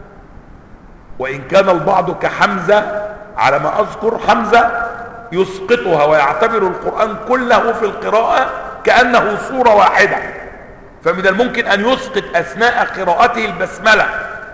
وان كان البعض كحمزة على ما اذكر، حمزة يسقطها ويعتبر القرآن كله في القراءة كأنه صورة واحدة، فمن الممكن أن يسقط أثناء قراءته البسملة.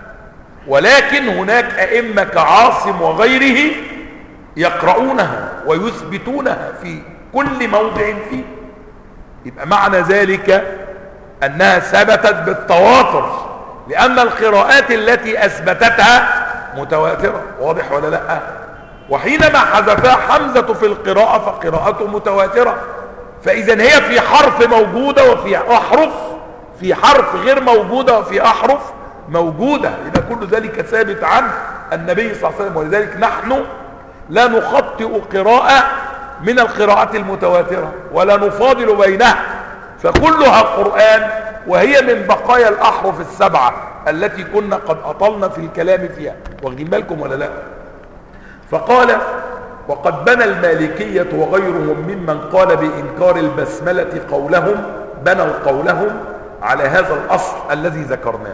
ولكن هناك أئمة كعاصم وغيره يقرؤونها ويثبتونها في كل موضع فيه. يبقى معنى ذلك أنها ثبتت بالتواتر، لأن القراءات التي أثبتتها متواترة. واضح ولا لا؟ وحينما حذفها حمزة في القراءة فقراءته متواترة، فإذا هي في حرف موجودة وفي أحرف، في حرف غير موجودة وفي أحرف موجودة. إذا كل ذلك ثابت عن النبي صلى الله عليه وسلم. ولذلك نحن لا نخطئ قراءة من القراءات المتواترة ولا نفاضل بينها، فكلها قرآن، وهي من بقايا الأحرف السبعة التي كنا قد أطلنا في الكلام فيها. واخدين بالكم ولا لا؟ فقال: وقد بنى المالكية وغيرهم ممن قال بإنكار البسملة بنوا قولهم على هذا الأصل الذي ذكرناه،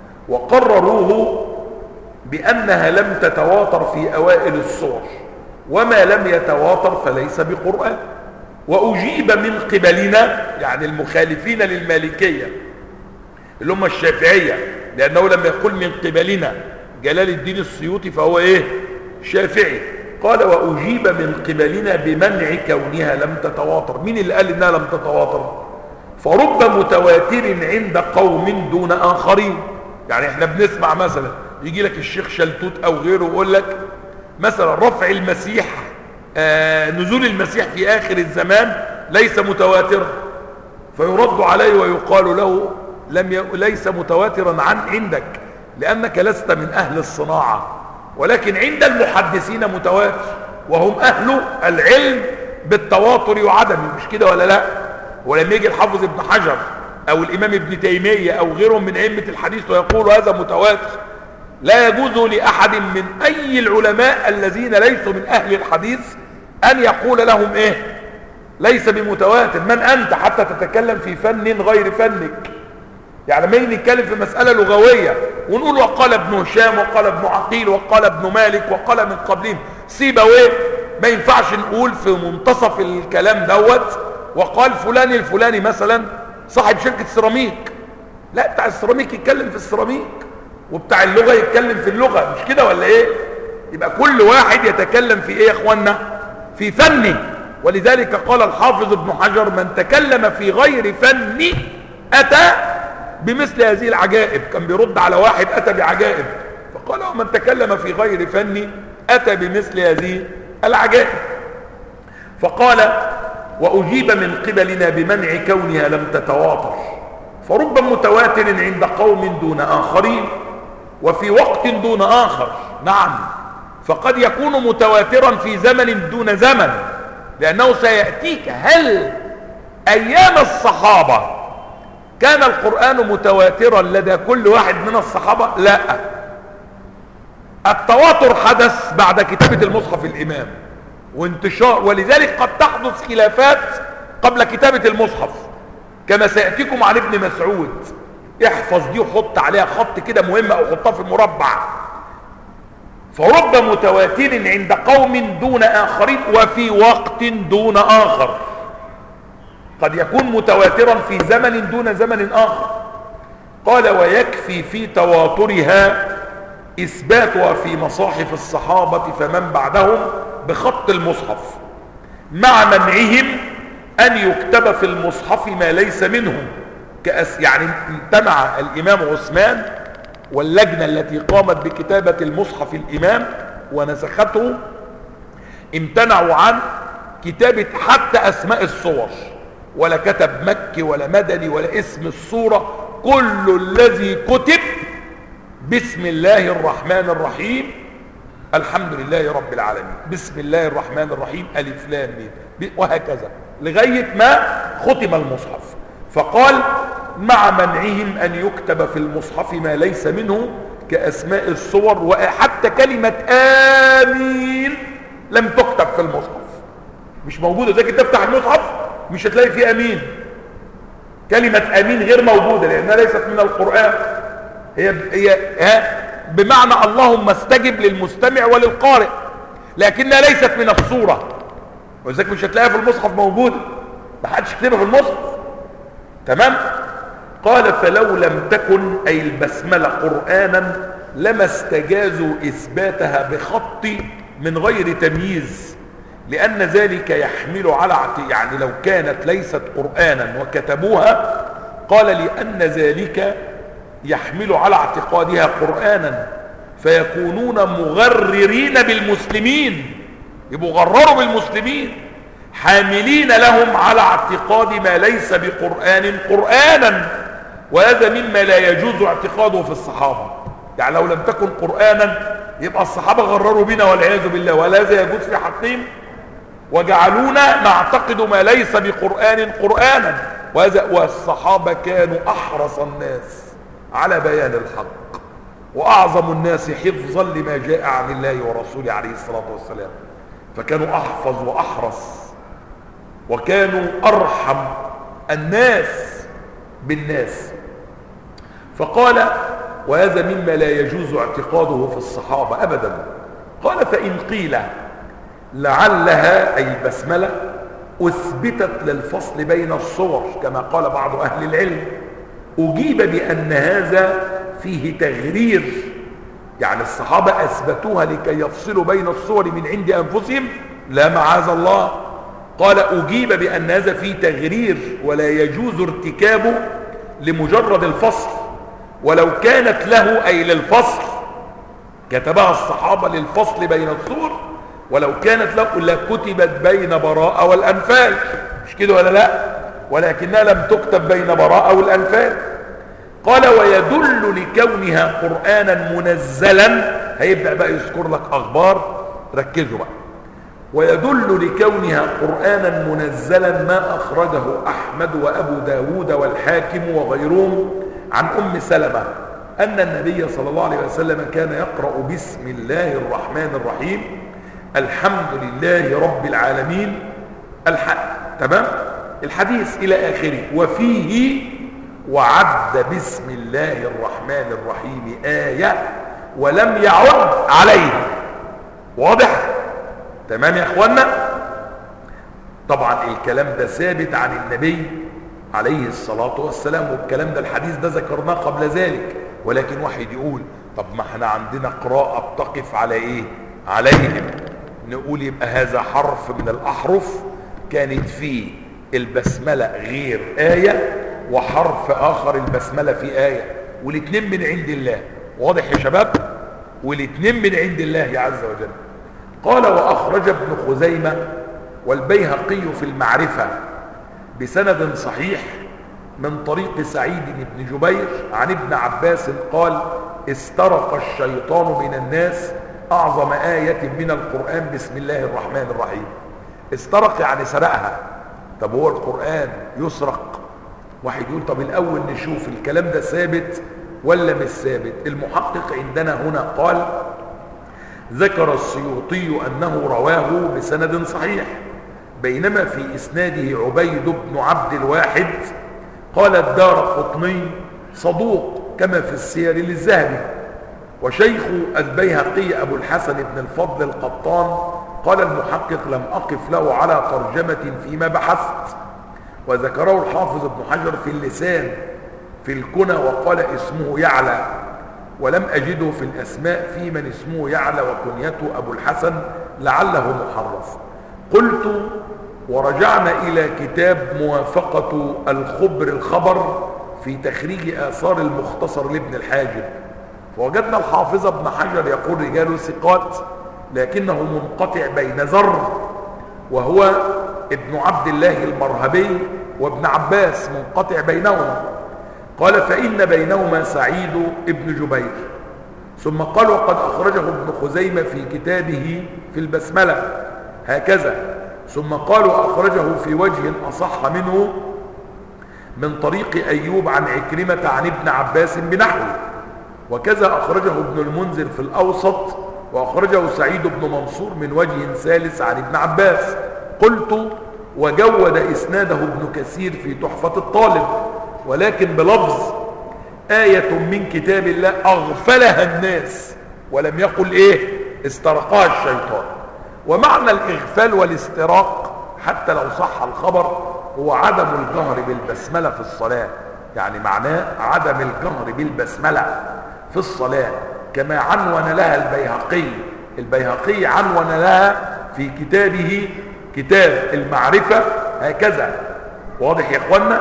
وقرروه بأنها لم تتواتر في أوائل السور، وما لم يتواتر فليس بقرآن. وأجيب من قبلنا، يعني المخالفين للمالكية اللي هم الشافعية، لأنه لما يقول من قبلنا جلال الدين السيوطي فهو شافعي. قال: وأجيب من قبلنا بمنع كونها لم تتواتر. مين اللي قال إنها لم تتواتر؟ فرب متواتر عند قوم دون آخرين. يعني احنا بنسمع مثلا يجي لك الشيخ شلتوت أو غيره يقول لك مثلا رفع المسيح، نزول المسيح في آخر الزمان ليس متواترا، فيرد عليه ويقال له ليس متواترا عندك، لأنك لست من أهل الصناعة، ولكن عند المحدثين متواتر، وهم أهل العلم بالتواتر وعدمه. مش كده ولا لا؟ ولما يجي الحافظ ابن حجر أو الإمام ابن تيمية أو غيرهم من أئمة الحديث ويقول هذا متواتر، لا يجوز لأحد من أي العلماء الذين ليسوا من أهل الحديث أن يقول لهم ليس بمتواتر. من أنت حتى تتكلم في فن غير فنك؟ يعني لما نتكلم في مسألة لغوية ونقول وقال ابن هشام وقال ابن عقيل وقال ابن مالك وقال من قبلهم سيبويه، ما ينفعش نقول في منتصف الكلام دوت وقال فلان الفلاني مثلا صاحب شركة سيراميك. لا، بتاع السيراميك يتكلم في السيراميك وبتاع اللغة يتكلم في اللغة، مش كده ولا ايه؟ يبقى كل واحد يتكلم في ايه يا اخوانا؟ في فنه. ولذلك قال الحافظ ابن حجر من تكلم في غير فني اتى بمثل هذه العجائب. كان بيرد على واحد اتى بعجائب، فقال من تكلم في غير فني اتى بمثل هذه العجائب. فقال واجيب من قبلنا بمنع كونها لم تتواتر، فرب متواتر عند قوم دون آخرين وفي وقت دون آخر. نعم، فقد يكون متواترا في زمن دون زمن، لأنه سيأتيك. هل أيام الصحابة كان القرآن متواترا لدى كل واحد من الصحابة؟ لا، التواتر حدث بعد كتابة المصحف الإمام وانتشار، ولذلك قد تحدث خلافات قبل كتابة المصحف كما سيأتيكم عن ابن مسعود. احفظ دي وحط عليها خط كده مهم او حطها في مربع. فرب متواتر عند قوم دون آخرين وفي وقت دون آخر. قد يكون متواترا في زمن دون زمن آخر. قال ويكفي في تواترها إثباتها في مصاحف الصحابة فمن بعدهم بخط المصحف، مع منعهم أن يكتب في المصحف ما ليس منهم. يعني امتنع الإمام عثمان واللجنة التي قامت بكتابة المصحف الإمام ونسخته، امتنعوا عن كتابة حتى أسماء الصور، ولا كتب مكي ولا مدني ولا اسم الصورة. كل الذي كتب بسم الله الرحمن الرحيم الحمد لله رب العالمين، بسم الله الرحمن الرحيم ألف لام ميم، وهكذا لغاية ما ختم المصحف. فقال مع منعهم أن يكتب في المصحف ما ليس منه كأسماء الصور، وحتى كلمة آمين لم تكتب في المصحف، مش موجودة. زي كده تفتح المصحف مش هتلاقي فيه أمين، كلمة آمين غير موجودة لأنها ليست من القرآن. هي بمعنى اللهم استجب للمستمع وللقارئ، لكنها ليست من الصورة، ولذلك مش هتلاقيها في المصحف موجودة، ما حدش كتبها في المصحف. تمام. قال فلو لم تكن أي البسملة قرآنا لما استجازوا إثباتها بخط من غير تمييز، لأن ذلك يحمل على يعني لو كانت ليست قرآنا وكتبوها، قال لأن ذلك يحمل على اعتقادها قرآنا فيكونون مغررين بالمسلمين، يبقوا غرروا بالمسلمين حاملين لهم على اعتقاد ما ليس بقرآن قرآنا، وهذا مما لا يجوز اعتقاده في الصحابة. يعني لو لم تكن قرآنا يبقى الصحابة غرروا بنا والعياذ بالله، ولا هذا يجوز في حقهم، وجعلونا نعتقد ما ليس بقرآن قرآنا. والصحابة كانوا أحرص الناس على بيان الحق وأعظم الناس حفظا لما جاء عن الله ورسوله عليه الصلاة والسلام، فكانوا أحفظ وأحرص وكانوا أرحم الناس بالناس. فقال وهذا مما لا يجوز اعتقاده في الصحابة أبدا. قال فإن قيل لعلها أي البسملة أثبتت للفصل بين الصور كما قال بعض أهل العلم، أجيب بأن هذا فيه تغرير، يعني الصحابة أثبتوها لكي يفصلوا بين الصور من عند أنفسهم، لا معاذ الله. قال أجيب بأن هذا فيه تغرير ولا يجوز ارتكابه لمجرد الفصل، ولو كانت له أي للفصل، كتبها الصحابة للفصل بين الصور، ولو كانت له لكتبت بين براءة والأنفال، مش كده ولا لا؟ ولكنها لم تكتب بين براءة والأنفال. قال ويدل لكونها قرآنا منزلا، هيبدأ بقى يذكر لك أخبار، ركزوا بقى. ويدل لكونها قرآنا منزلا ما أخرجه أحمد وأبو داود والحاكم وغيرهم عن أم سلمة أن النبي صلى الله عليه وسلم كان يقرأ بسم الله الرحمن الرحيم الحمد لله رب العالمين تمام الحديث إلى آخره. وفيه وعد بسم الله الرحمن الرحيم آية ولم يعد عليه. واضح؟ تمام يا اخوانا؟ طبعا الكلام ده ثابت عن النبي عليه الصلاة والسلام، والكلام ده الحديث ده ذكرناه قبل ذلك. ولكن واحد يقول طب ما احنا عندنا قراءة بتقف على ايه؟ عليهم. نقول يبقى هذا حرف من الأحرف كانت فيه البسملة غير آية، وحرف آخر البسملة في آية، والاثنين من عند الله. واضح يا شباب؟ والاثنين من عند الله عز وجل. قال وأخرج ابن خزيمة والبيهقي في المعرفة بسند صحيح من طريق سعيد بن جبير عن ابن عباس قال استرق الشيطان من الناس أعظم آية من القرآن بسم الله الرحمن الرحيم. استرق يعني سرقها. طب هو القرآن يسرق؟ واحد يقول طب الأول نشوف الكلام ده ثابت ولا مش ثابت. المحقق عندنا هنا قال ذكر السيوطي أنه رواه بسند صحيح، بينما في إسناده عبيد بن عبد الواحد. قال الدارقطني صدوق كما في السير للذهبي. وشيخ البيهقي أبو الحسن بن الفضل القطان قال المحقق لم أقف له على ترجمة فيما بحثت. وذكره الحافظ ابن حجر في اللسان في الكنى وقال اسمه يعلى، ولم أجده في الأسماء في من اسمه يعلى وكنيته أبو الحسن لعله محرف. قلت ورجعنا إلى كتاب موافقة الخبر الخبر في تخريج آثار المختصر لابن الحاجب، فوجدنا الحافظ ابن حجر يقول رجال ثقات لكنه منقطع بين ذر وهو ابن عبد الله المرهبي وابن عباس، منقطع بينهما. قال فإن بينهما سعيد ابن جبير. ثم قال وقد أخرجه ابن خزيمة في كتابه في البسملة هكذا. ثم قال وأخرجه في وجه أصح منه من طريق أيوب عن عكرمة عن ابن عباس بنحوه. وكذا أخرجه ابن المنذر في الأوسط، وأخرجه سعيد بن منصور من وجه ثالث عن ابن عباس. قلت وجود إسناده ابن كثير في تحفة الطالب ولكن بلفظ آية من كتاب الله أغفلها الناس، ولم يقل إيه استرقها الشيطان. ومعنى الإغفال والاستراق حتى لو صح الخبر هو عدم الجهر بالبسملة في الصلاة، يعني معناه عدم الجهر بالبسملة في الصلاة، كما عنون لها البيهقي عنون لها في كتابه كتاب المعرفة هكذا. واضح يا اخوانا؟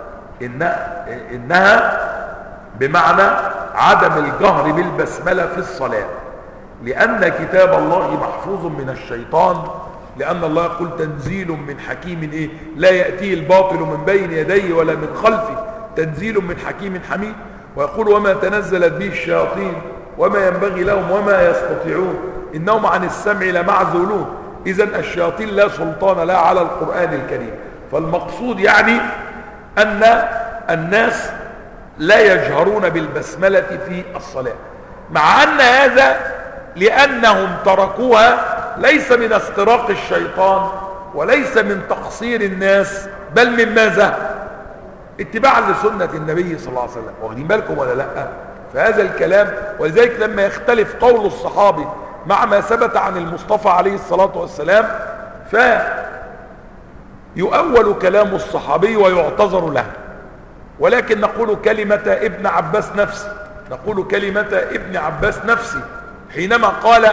إنها بمعنى عدم الجهر بالبسملة في الصلاة، لأن كتاب الله محفوظ من الشيطان، لأن الله يقول تنزيل من حكيم إيه؟ لا يأتيه الباطل من بين يديه ولا من خلفه تنزيل من حكيم حميد. ويقول وما تنزلت به الشياطين وما ينبغي لهم وما يستطيعون إنهم عن السمع لمعزولون. إذن الشياطين لا سلطان لها على القرآن الكريم. فالمقصود يعني أن الناس لا يجهرون بالبسملة في الصلاة، مع أن هذا لأنهم تركوها ليس من استراق الشيطان وليس من تقصير الناس، بل من ماذا؟ اتباعا لسنة النبي صلى الله عليه وسلم. واخدين بالكم ولا لا؟ فهذا الكلام، ولذلك لما يختلف قول الصحابي مع ما ثبت عن المصطفى عليه الصلاة والسلام فيؤول كلام الصحابي ويعتذر له. ولكن نقول كلمة ابن عباس نفسي، نقول كلمة ابن عباس نفسي حينما قال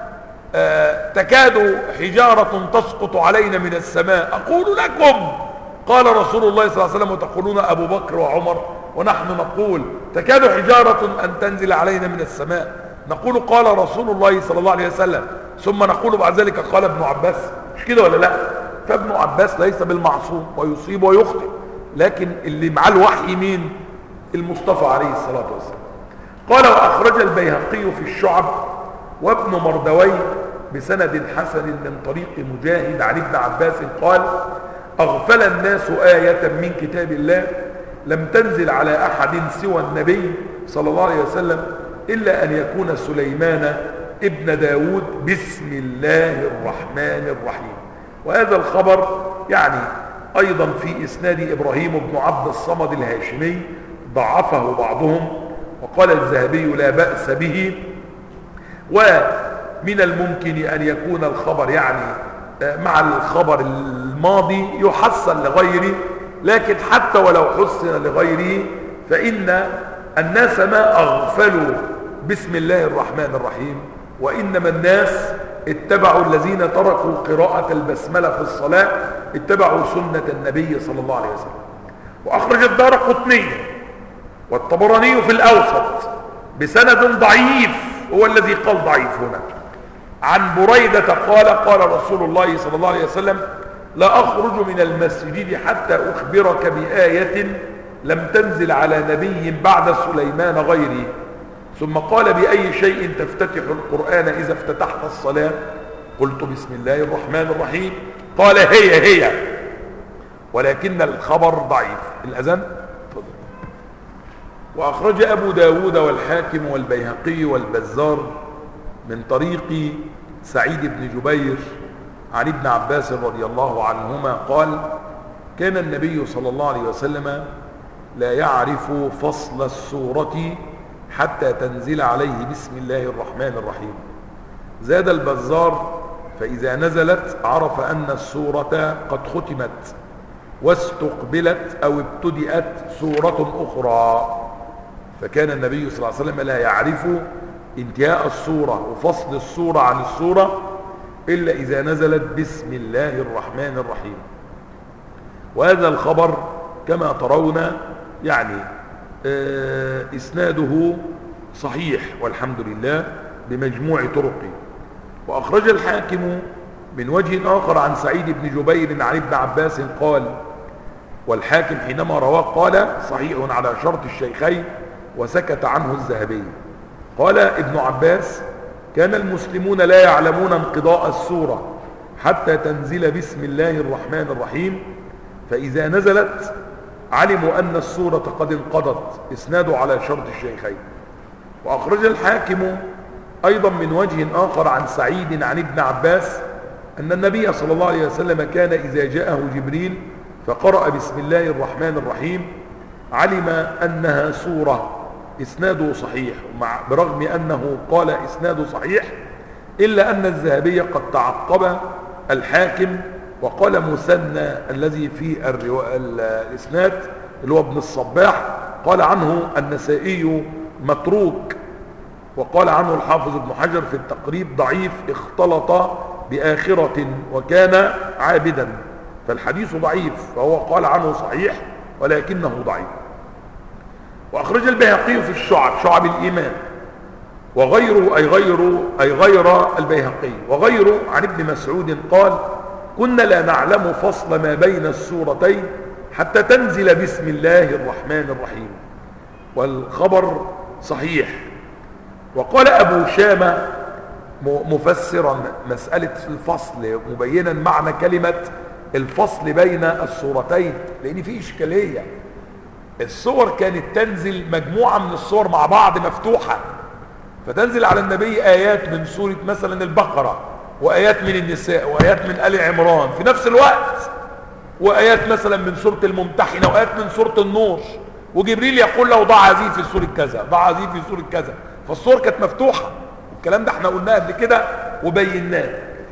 تكاد حجارة تسقط علينا من السماء أقول لكم قال رسول الله صلى الله عليه وسلم، وتقولون أبو بكر وعمر، ونحن نقول تكاد حجارة أن تنزل علينا من السماء، نقول قال رسول الله صلى الله عليه وسلم، ثم نقول بعد ذلك قال ابن عباس. مش كده ولا لا؟ فابن عباس ليس بالمعصوم ويصيب ويخطئ، لكن اللي معاه الوحي مين؟ المصطفى عليه الصلاة والسلام. قال وأخرج البيهقي في الشعب وابن مردوي بسند حسن من طريق مجاهد عن ابن عباس قال أغفل الناس آية من كتاب الله لم تنزل على أحد سوى النبي صلى الله عليه وسلم إلا أن يكون سليمان ابن داود بسم الله الرحمن الرحيم. وهذا الخبر يعني أيضا في إسناد إبراهيم بن عبد الصمد الهاشمي ضعفه بعضهم، وقال الذهبي لا بأس به. ومن الممكن أن يكون الخبر يعني مع الخبر الماضي يحسن لغيره، لكن حتى ولو حسن لغيره فإن الناس ما أغفلوا بسم الله الرحمن الرحيم، وإنما الناس اتبعوا الذين تركوا قراءة البسملة في الصلاة اتبعوا سنة النبي صلى الله عليه وسلم. وأخرج الدارقطني والطبراني في الأوسط بسند ضعيف، هو الذي قال ضعيف هنا، عن بريدة قال قال رسول الله صلى الله عليه وسلم لا أخرج من المسجد حتى أخبرك بآية لم تنزل على نبي بعد سليمان غيري. ثم قال بأي شيء تفتتح القرآن إذا افتتحت الصلاة؟ قلت بسم الله الرحمن الرحيم. قال هي ولكن الخبر ضعيف. الأذان. وأخرج أبو داود والحاكم والبيهقي والبزار من طريق سعيد بن جبير عن ابن عباس رضي الله عنهما قال كان النبي صلى الله عليه وسلم لا يعرف فصل السورة حتى تنزل عليه بسم الله الرحمن الرحيم. زاد البزار فإذا نزلت عرف أن السورة قد ختمت واستقبلت أو ابتدأت سورة أخرى. فكان النبي صلى الله عليه وسلم لا يعرف انتهاء السورة وفصل السورة عن السورة إلا إذا نزلت بسم الله الرحمن الرحيم. وهذا الخبر كما ترون يعني إسناده صحيح والحمد لله بمجموع طرقه. وأخرج الحاكم من وجه آخر عن سعيد بن جبير عن ابن عباس قال، والحاكم حينما رواه قال صحيح على شرط الشيخين وسكت عنه الذهبي. قال ابن عباس كان المسلمون لا يعلمون انقضاء السورة حتى تنزل بسم الله الرحمن الرحيم، فإذا نزلت علموا أن السورة قد انقضت. إسناده على شرط الشيخين. وأخرج الحاكم أيضا من وجه آخر عن سعيد عن ابن عباس أن النبي صلى الله عليه وسلم كان إذا جاءه جبريل فقرأ بسم الله الرحمن الرحيم علم أنها سورة. إسناده صحيح برغم أنه قال إسناده صحيح، إلا أن الذهبي قد تعقب الحاكم وقال مثنى الذي في الإسناد اللي هو ابن الصباح قال عنه النسائي متروك، وقال عنه الحافظ ابن حجر في التقريب ضعيف اختلط بآخرة وكان عابدا، فالحديث ضعيف، فهو قال عنه صحيح ولكنه ضعيف. وأخرج البيهقي في الشعب شعب الإيمان وغيره أي غير البيهقي وغيره عن ابن مسعود قال كنا لا نعلم فصل ما بين السورتين حتى تنزل بسم الله الرحمن الرحيم. والخبر صحيح. وقال أبو شامة مفسرا مسألة الفصل مبينا معنى كلمة الفصل بين السورتين، لأن في إشكالية. السور كانت تنزل مجموعة من السور مع بعض مفتوحة، فتنزل على النبي آيات من سورة مثلا البقرة وآيات من النساء وآيات من آل عمران في نفس الوقت، وآيات مثلا من سورة الممتحنة وآيات من سورة النور، وجبريل يقول له ضع هذه في سورة كذا ضع هذه في سورة كذا، فالسور كانت مفتوحة. الكلام ده احنا قلناه قبل كده وبيناه.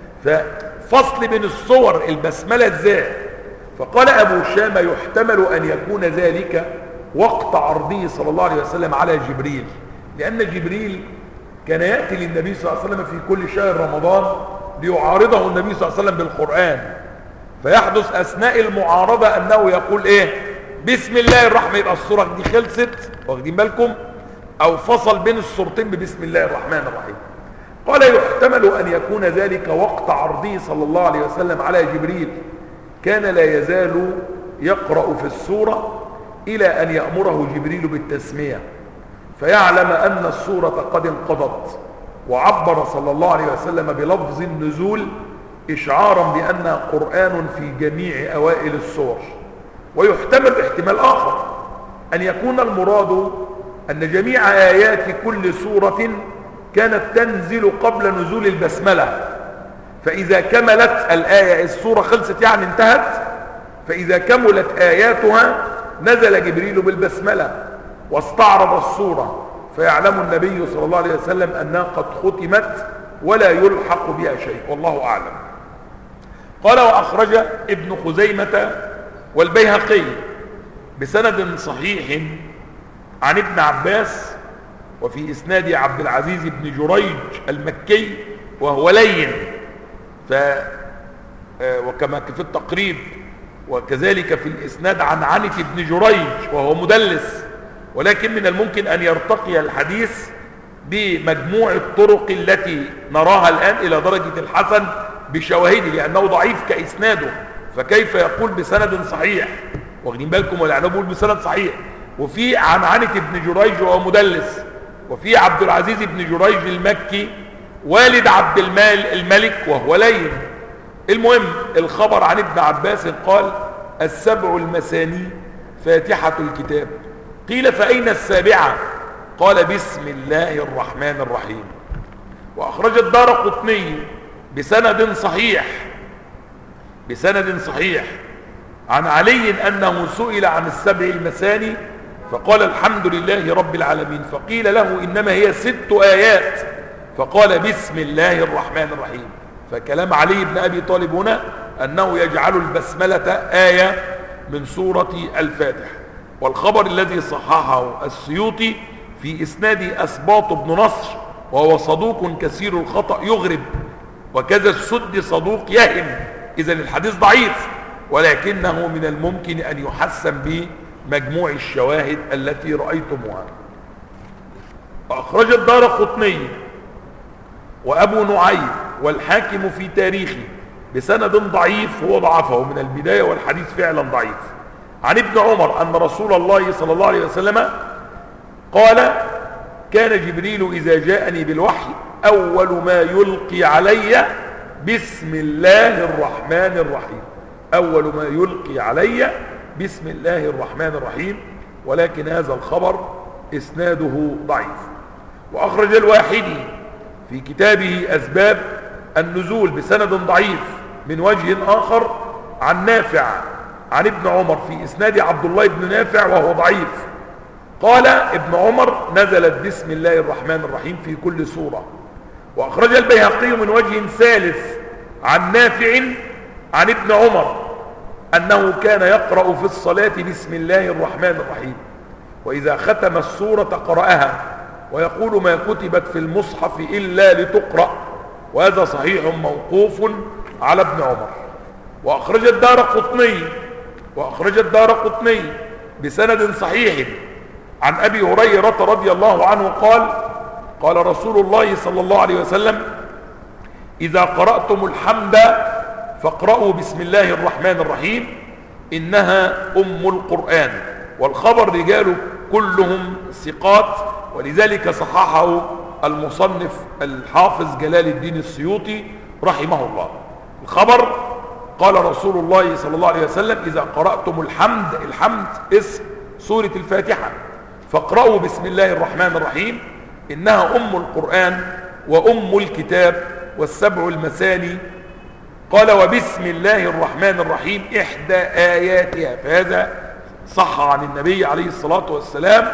ففصل بين الصور البسملة ازاي؟ فقال أبو شامة يحتمل أن يكون ذلك وقت عرضه صلى الله عليه وسلم على جبريل، لأن جبريل كان يأتي للنبي صلى الله عليه وسلم في كل شهر رمضان ليعارضه النبي صلى الله عليه وسلم بالقرآن، فيحدث أثناء المعارضة أنه يقول إيه؟ بسم الله الرحمن، يبقى السورة دي خلصت، واخدين بالكم؟ أو فصل بين السورتين ببسم الله الرحمن الرحيم. قال يحتمل أن يكون ذلك وقت عرضه صلى الله عليه وسلم على جبريل، كان لا يزال يقرأ في السورة إلى أن يأمره جبريل بالتسمية فيعلم أن السورة قد انقضت، وعبر صلى الله عليه وسلم بلفظ النزول إشعارا بأنها قرآن في جميع أوائل السور. ويحتمل احتمال آخر أن يكون المراد أن جميع آيات كل سورة كانت تنزل قبل نزول البسملة، فإذا كملت الآية السورة خلصت يعني انتهت، فإذا كملت آياتها نزل جبريل بالبسملة واستعرض السورة، فيعلم النبي صلى الله عليه وسلم أنها قد ختمت ولا يلحق بها شيء، والله أعلم. قال: وأخرج ابن خزيمة والبيهقي بسند صحيح عن ابن عباس، وفي إسناد عبد العزيز بن جريج المكي وهو لين، وكما في التقريب، وكذلك في الإسناد عن عنة بن جريج وهو مدلس، ولكن من الممكن أن يرتقي الحديث بمجموع الطرق التي نراها الآن إلى درجة الحسن بشواهده، لأنه ضعيف كإسناده، فكيف يقول بسند صحيح؟ واخدين بالكم؟ ولا أنا بقول بسند صحيح، وفي عن عنة بن جريج وهو مدلس، وفي عبد العزيز بن جريج المكي والد عبد الملك وهو لين. المهم الخبر عن ابن عباس قال: السبع المثاني فاتحة الكتاب. قيل: فأين السابعة؟ قال: بسم الله الرحمن الرحيم. وأخرج الدارقطني بسند صحيح عن علي أنه سئل عن السبع المثاني فقال: الحمد لله رب العالمين. فقيل له: إنما هي 6 آيات، فقال: بسم الله الرحمن الرحيم. فكلام علي بن أبي طالب هنا أنه يجعل البسملة آية من سورة الفاتحة. والخبر الذي صححه السيوطي في إسناد أسباط بن نصر، وهو صدوق كثير الخطأ يغرب، وكذا السد صدوق يهم، إذن الحديث ضعيف، ولكنه من الممكن أن يحسن بمجموع الشواهد التي رأيتموها. وأخرج الدارقطني وأبو نعيم والحاكم في تاريخه بسند ضعيف، هو ضعفه من البداية والحديث فعلا ضعيف، عن ابن عمر أن رسول الله صلى الله عليه وسلم قال: كان جبريل إذا جاءني بالوحي أول ما يلقي علي بسم الله الرحمن الرحيم. أول ما يلقي علي بسم الله الرحمن الرحيم، ولكن هذا الخبر إسناده ضعيف. وأخرج الواحدي في كتابه أسباب النزول بسند ضعيف من وجه آخر عن نافع عن ابن عمر في إسناد عبد الله بن نافع وهو ضعيف. قال ابن عمر: نزلت بسم الله الرحمن الرحيم في كل سورة. وأخرج البيهقي من وجه ثالث عن نافع عن ابن عمر أنه كان يقرأ في الصلاة بسم الله الرحمن الرحيم، وإذا ختم السورة قرأها، ويقول: ما كتبت في المصحف إلا لتقرأ. وهذا صحيح موقوف على ابن عمر. وأخرج الدارقطني بسند صحيح عن أبي هريرة رضي الله عنه قال: قال رسول الله صلى الله عليه وسلم: إذا قرأتم الحمد فاقرأوا بسم الله الرحمن الرحيم، إنها أم القرآن. والخبر رجال كلهم ثقات، ولذلك صححه المصنف الحافظ جلال الدين السيوطي رحمه الله. الخبر: قال رسول الله صلى الله عليه وسلم: إذا قرأتم الحمد اسم سورة الفاتحة، فاقرأوا بسم الله الرحمن الرحيم، إنها أم القرآن وأم الكتاب والسبع المثاني. قال: وبسم الله الرحمن الرحيم إحدى آياتها. فهذا صح عن النبي عليه الصلاة والسلام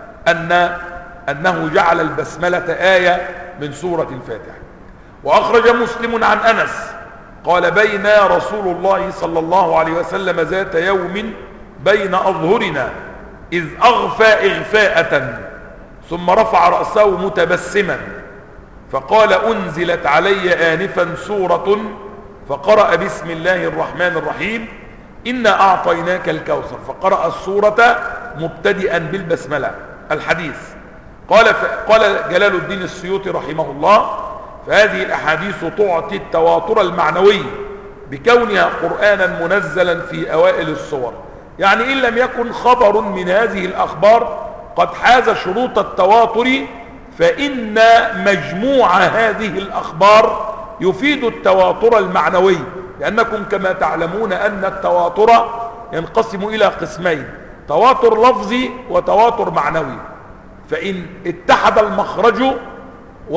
أنه جعل البسملة آية من سورة الفاتحة. وأخرج مسلم عن أنس قال: بين رسول الله صلى الله عليه وسلم ذات يوم بين أظهرنا إذ أغفى إغفاءة، ثم رفع رأسه متبسما فقال: أنزلت علي آنفا سورة، فقرأ بسم الله الرحمن الرحيم، إنا أعطيناك الكوثر، فقرأ السورة مبتدئا بالبسملة. الحديث. قال جلال الدين السيوطي رحمه الله: فهذه الأحاديث تعطي التواتر المعنوي بكونها قرآنا منزلا في أوائل السور. يعني إن لم يكن خبر من هذه الأخبار قد حاز شروط التواتر، فإن مجموع هذه الأخبار يفيد التواتر المعنوي، لأنكم كما تعلمون أن التواتر ينقسم إلى قسمين: تواتر لفظي وتواتر معنوي. فإن اتحد المخرج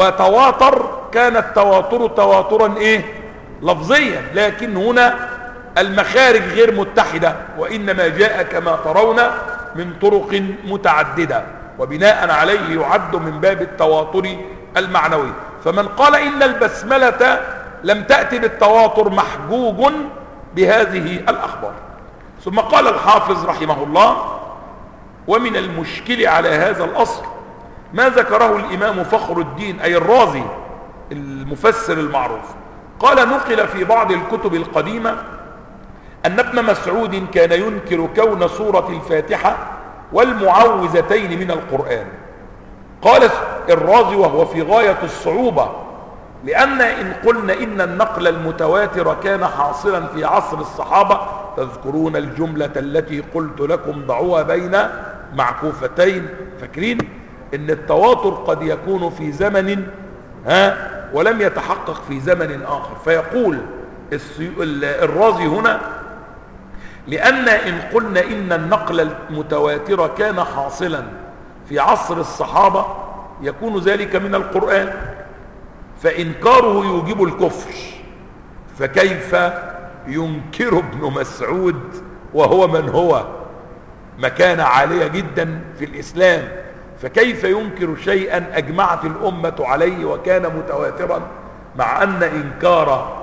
وتواتر كان التواتر تواترا لفظيا، لكن هنا المخارج غير متحدة، وإنما جاء كما ترون من طرق متعددة، وبناء عليه يعد من باب التواتر المعنوي. فمن قال إن البسملة لم تأتي بالتواتر محجوج بهذه الأخبار. ثم قال الحافظ رحمه الله: ومن المشكل على هذا الأصل ما ذكره الإمام فخر الدين أي الرازي المفسر المعروف، قال: نقل في بعض الكتب القديمة أن ابن مسعود كان ينكر كون سورة الفاتحة والمعوذتين من القرآن. قال الرازي: وهو في غاية الصعوبة، لأن إن قلنا إن النقل المتواتر كان حاصلا في عصر الصحابة، تذكرون الجملة التي قلت لكم ضعوها بين معكوفتين، فاكرين إن التواتر قد يكون في زمن ولم يتحقق في زمن آخر. فيقول الرازي هنا: لأن إن قلنا إن النقل المتواتر كان حاصلا في عصر الصحابة يكون ذلك من القرآن، فإنكاره يوجب الكفر، فكيف ينكر ابن مسعود وهو من هو مكانة عالية جدا في الإسلام؟ فكيف ينكر شيئا أجمعت الأمة عليه وكان متواترا، مع أن إنكار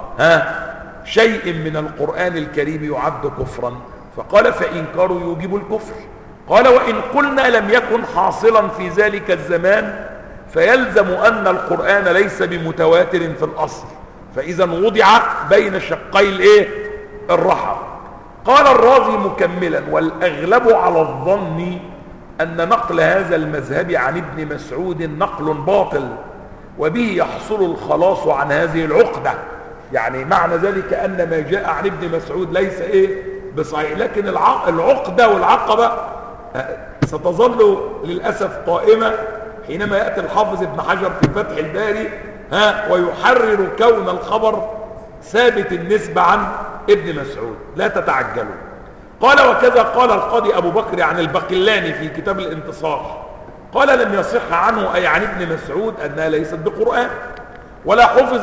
شيء من القرآن الكريم يعد كفرا؟ فقال: فإنكاره يوجب الكفر. قال: وإن قلنا لم يكن حاصلا في ذلك الزمان فيلزم أن القرآن ليس بمتواتر في الأصل، فإذا وضع بين شقي الرحى. قال الرازي مكملا: والأغلب على الظن أن نقل هذا المذهب عن ابن مسعود نقل باطل، وبه يحصل الخلاص عن هذه العقدة. يعني معنى ذلك أن ما جاء عن ابن مسعود ليس بصحيح، لكن العقدة والعقبة ستظل للأسف قائمة حينما يأتي الحافظ ابن حجر في فتح الباري ويحرر كون الخبر ثابت النسبة عن ابن مسعود. لا تتعجلوا. قال: وكذا قال القاضي أبو بكر عن البقلاني في كتاب الانتصار، قال: لم يصح عنه أي عن ابن مسعود أنها ليست بقرآن، ولا حفظ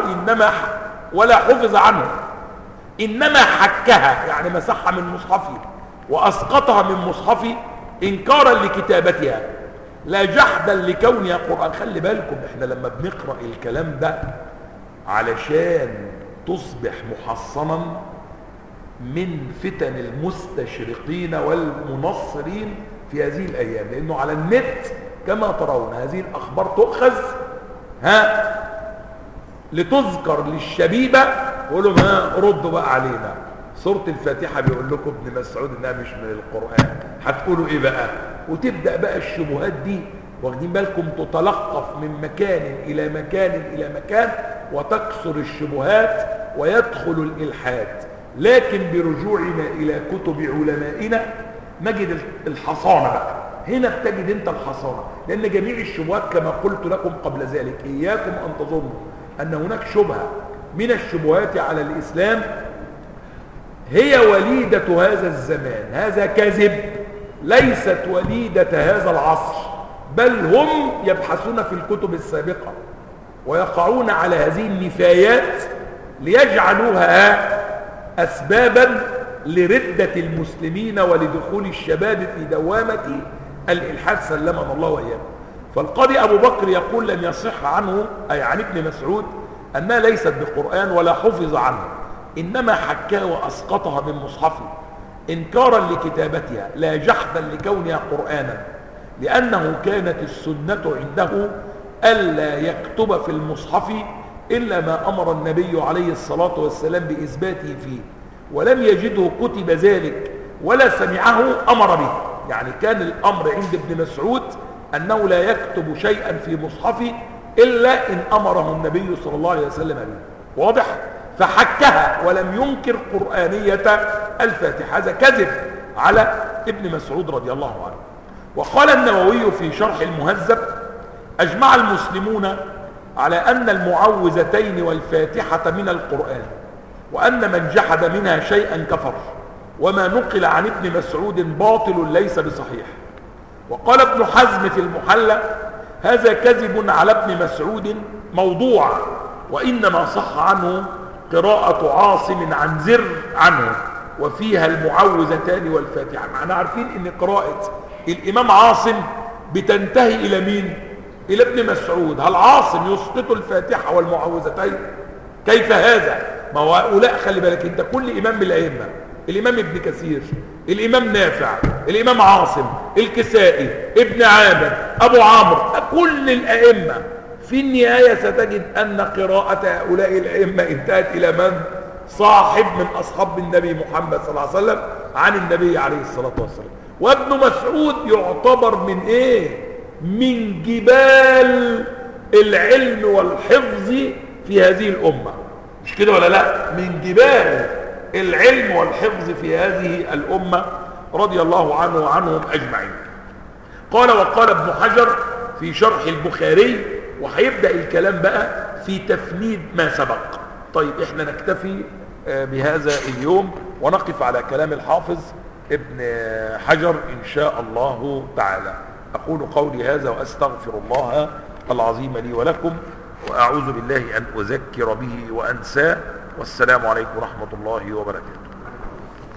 عنه إنما حكها، يعني مسحها من مصحفه وأسقطها من مصحفه إنكارا لكتابتها، لا جحدا لكونها قرآن. خلي بالكم، احنا لما بنقرأ الكلام ده علشان تصبح محصنا من فتن المستشرقين والمنصرين في هذه الأيام، لأنه على النت كما ترون هذه الأخبار تؤخذ لتذكر للشبيبة، يقول لهم ردوا بقى علينا، سورة الفاتحة بيقول لكم ابن مسعود انها مش من القرآن، هتقولوا ايه بقى؟ وتبدأ بقى الشبهات دي، واخدين بالكم، تتلقف من مكان إلى مكان إلى مكان، وتكثر الشبهات ويدخل الإلحاد. لكن برجوعنا إلى كتب علمائنا نجد الحصانة بقى. هنا بتجد انت الحصانة، لأن جميع الشبهات كما قلت لكم قبل ذلك، إياكم أن تظنوا أن هناك شبهة من الشبهات على الإسلام هي وليدة هذا الزمان. هذا كذب، ليست وليدة هذا العصر، بل هم يبحثون في الكتب السابقة ويقعون على هذه النفايات ليجعلوها أسبابا لردة المسلمين ولدخول الشباب في دوامة الإلحاد، سلمنا الله وإياكم. فالقاضي أبو بكر يقول: لم يصح عنه أي عن ابن مسعود أنها ليست بقرآن ولا حفظ عنه، إنما حكاها وأسقطها من مصحفه إنكارا لكتابتها، لا جحدا لكونها قرآنا، لأنه كانت السنة عنده ألا يكتب في المصحف إلا ما أمر النبي عليه الصلاة والسلام بإثباته فيه، ولم يجده كتب ذلك ولا سمعه أمر به. يعني كان الأمر عند ابن مسعود أنه لا يكتب شيئا في مصحفه إلا إن أمره النبي صلى الله عليه وسلم به. واضح؟ فحكها ولم ينكر قرآنية الفاتحة. هذا كذب على ابن مسعود رضي الله عنه. وقال النووي في شرح المهذب: أجمع المسلمون على أن المعوذتين والفاتحة من القرآن، وأن من جحد منها شيئا كفر، وما نقل عن ابن مسعود باطل ليس بصحيح. وقال ابن حزم في المحلى: هذا كذب على ابن مسعود موضوع، وإنما صح عنه قراءة عاصم عن زر عنه وفيها المعوذتان والفاتحة. معنا عارفين ان قراءة الامام عاصم بتنتهي الى مين؟ الى ابن مسعود. هل عاصم يسقط الفاتحة والمعوذتين؟ كيف هذا؟ ما هو هؤلاء خلي بالك انت، كل امام من الائمة، الامام ابن كثير، الامام نافع، الامام عاصم، الكسائي، ابن عامر، ابو عمرو، كل الائمة في النهاية ستجد ان قراءة هؤلاء الائمة انتهت الى من؟ صاحب من اصحاب النبي محمد صلى الله عليه وسلم عن النبي عليه الصلاة والسلام. وابن مسعود يعتبر من ايه؟ من جبال العلم والحفظ في هذه الامة، مش كده ولا لا؟ من جبال العلم والحفظ في هذه الامة رضي الله عنه وعنهم اجمعين. قال وقال ابن حجر في شرح البخاري، وهيبدأ الكلام بقى في تفنيد ما سبق. طيب احنا نكتفي بهذا اليوم ونقف على كلام الحافظ ابن حجر ان شاء الله تعالى. اقول قولي هذا واستغفر الله العظيم لي ولكم، واعوذ بالله ان اذكر به وانساه، والسلام عليكم ورحمة الله وبركاته.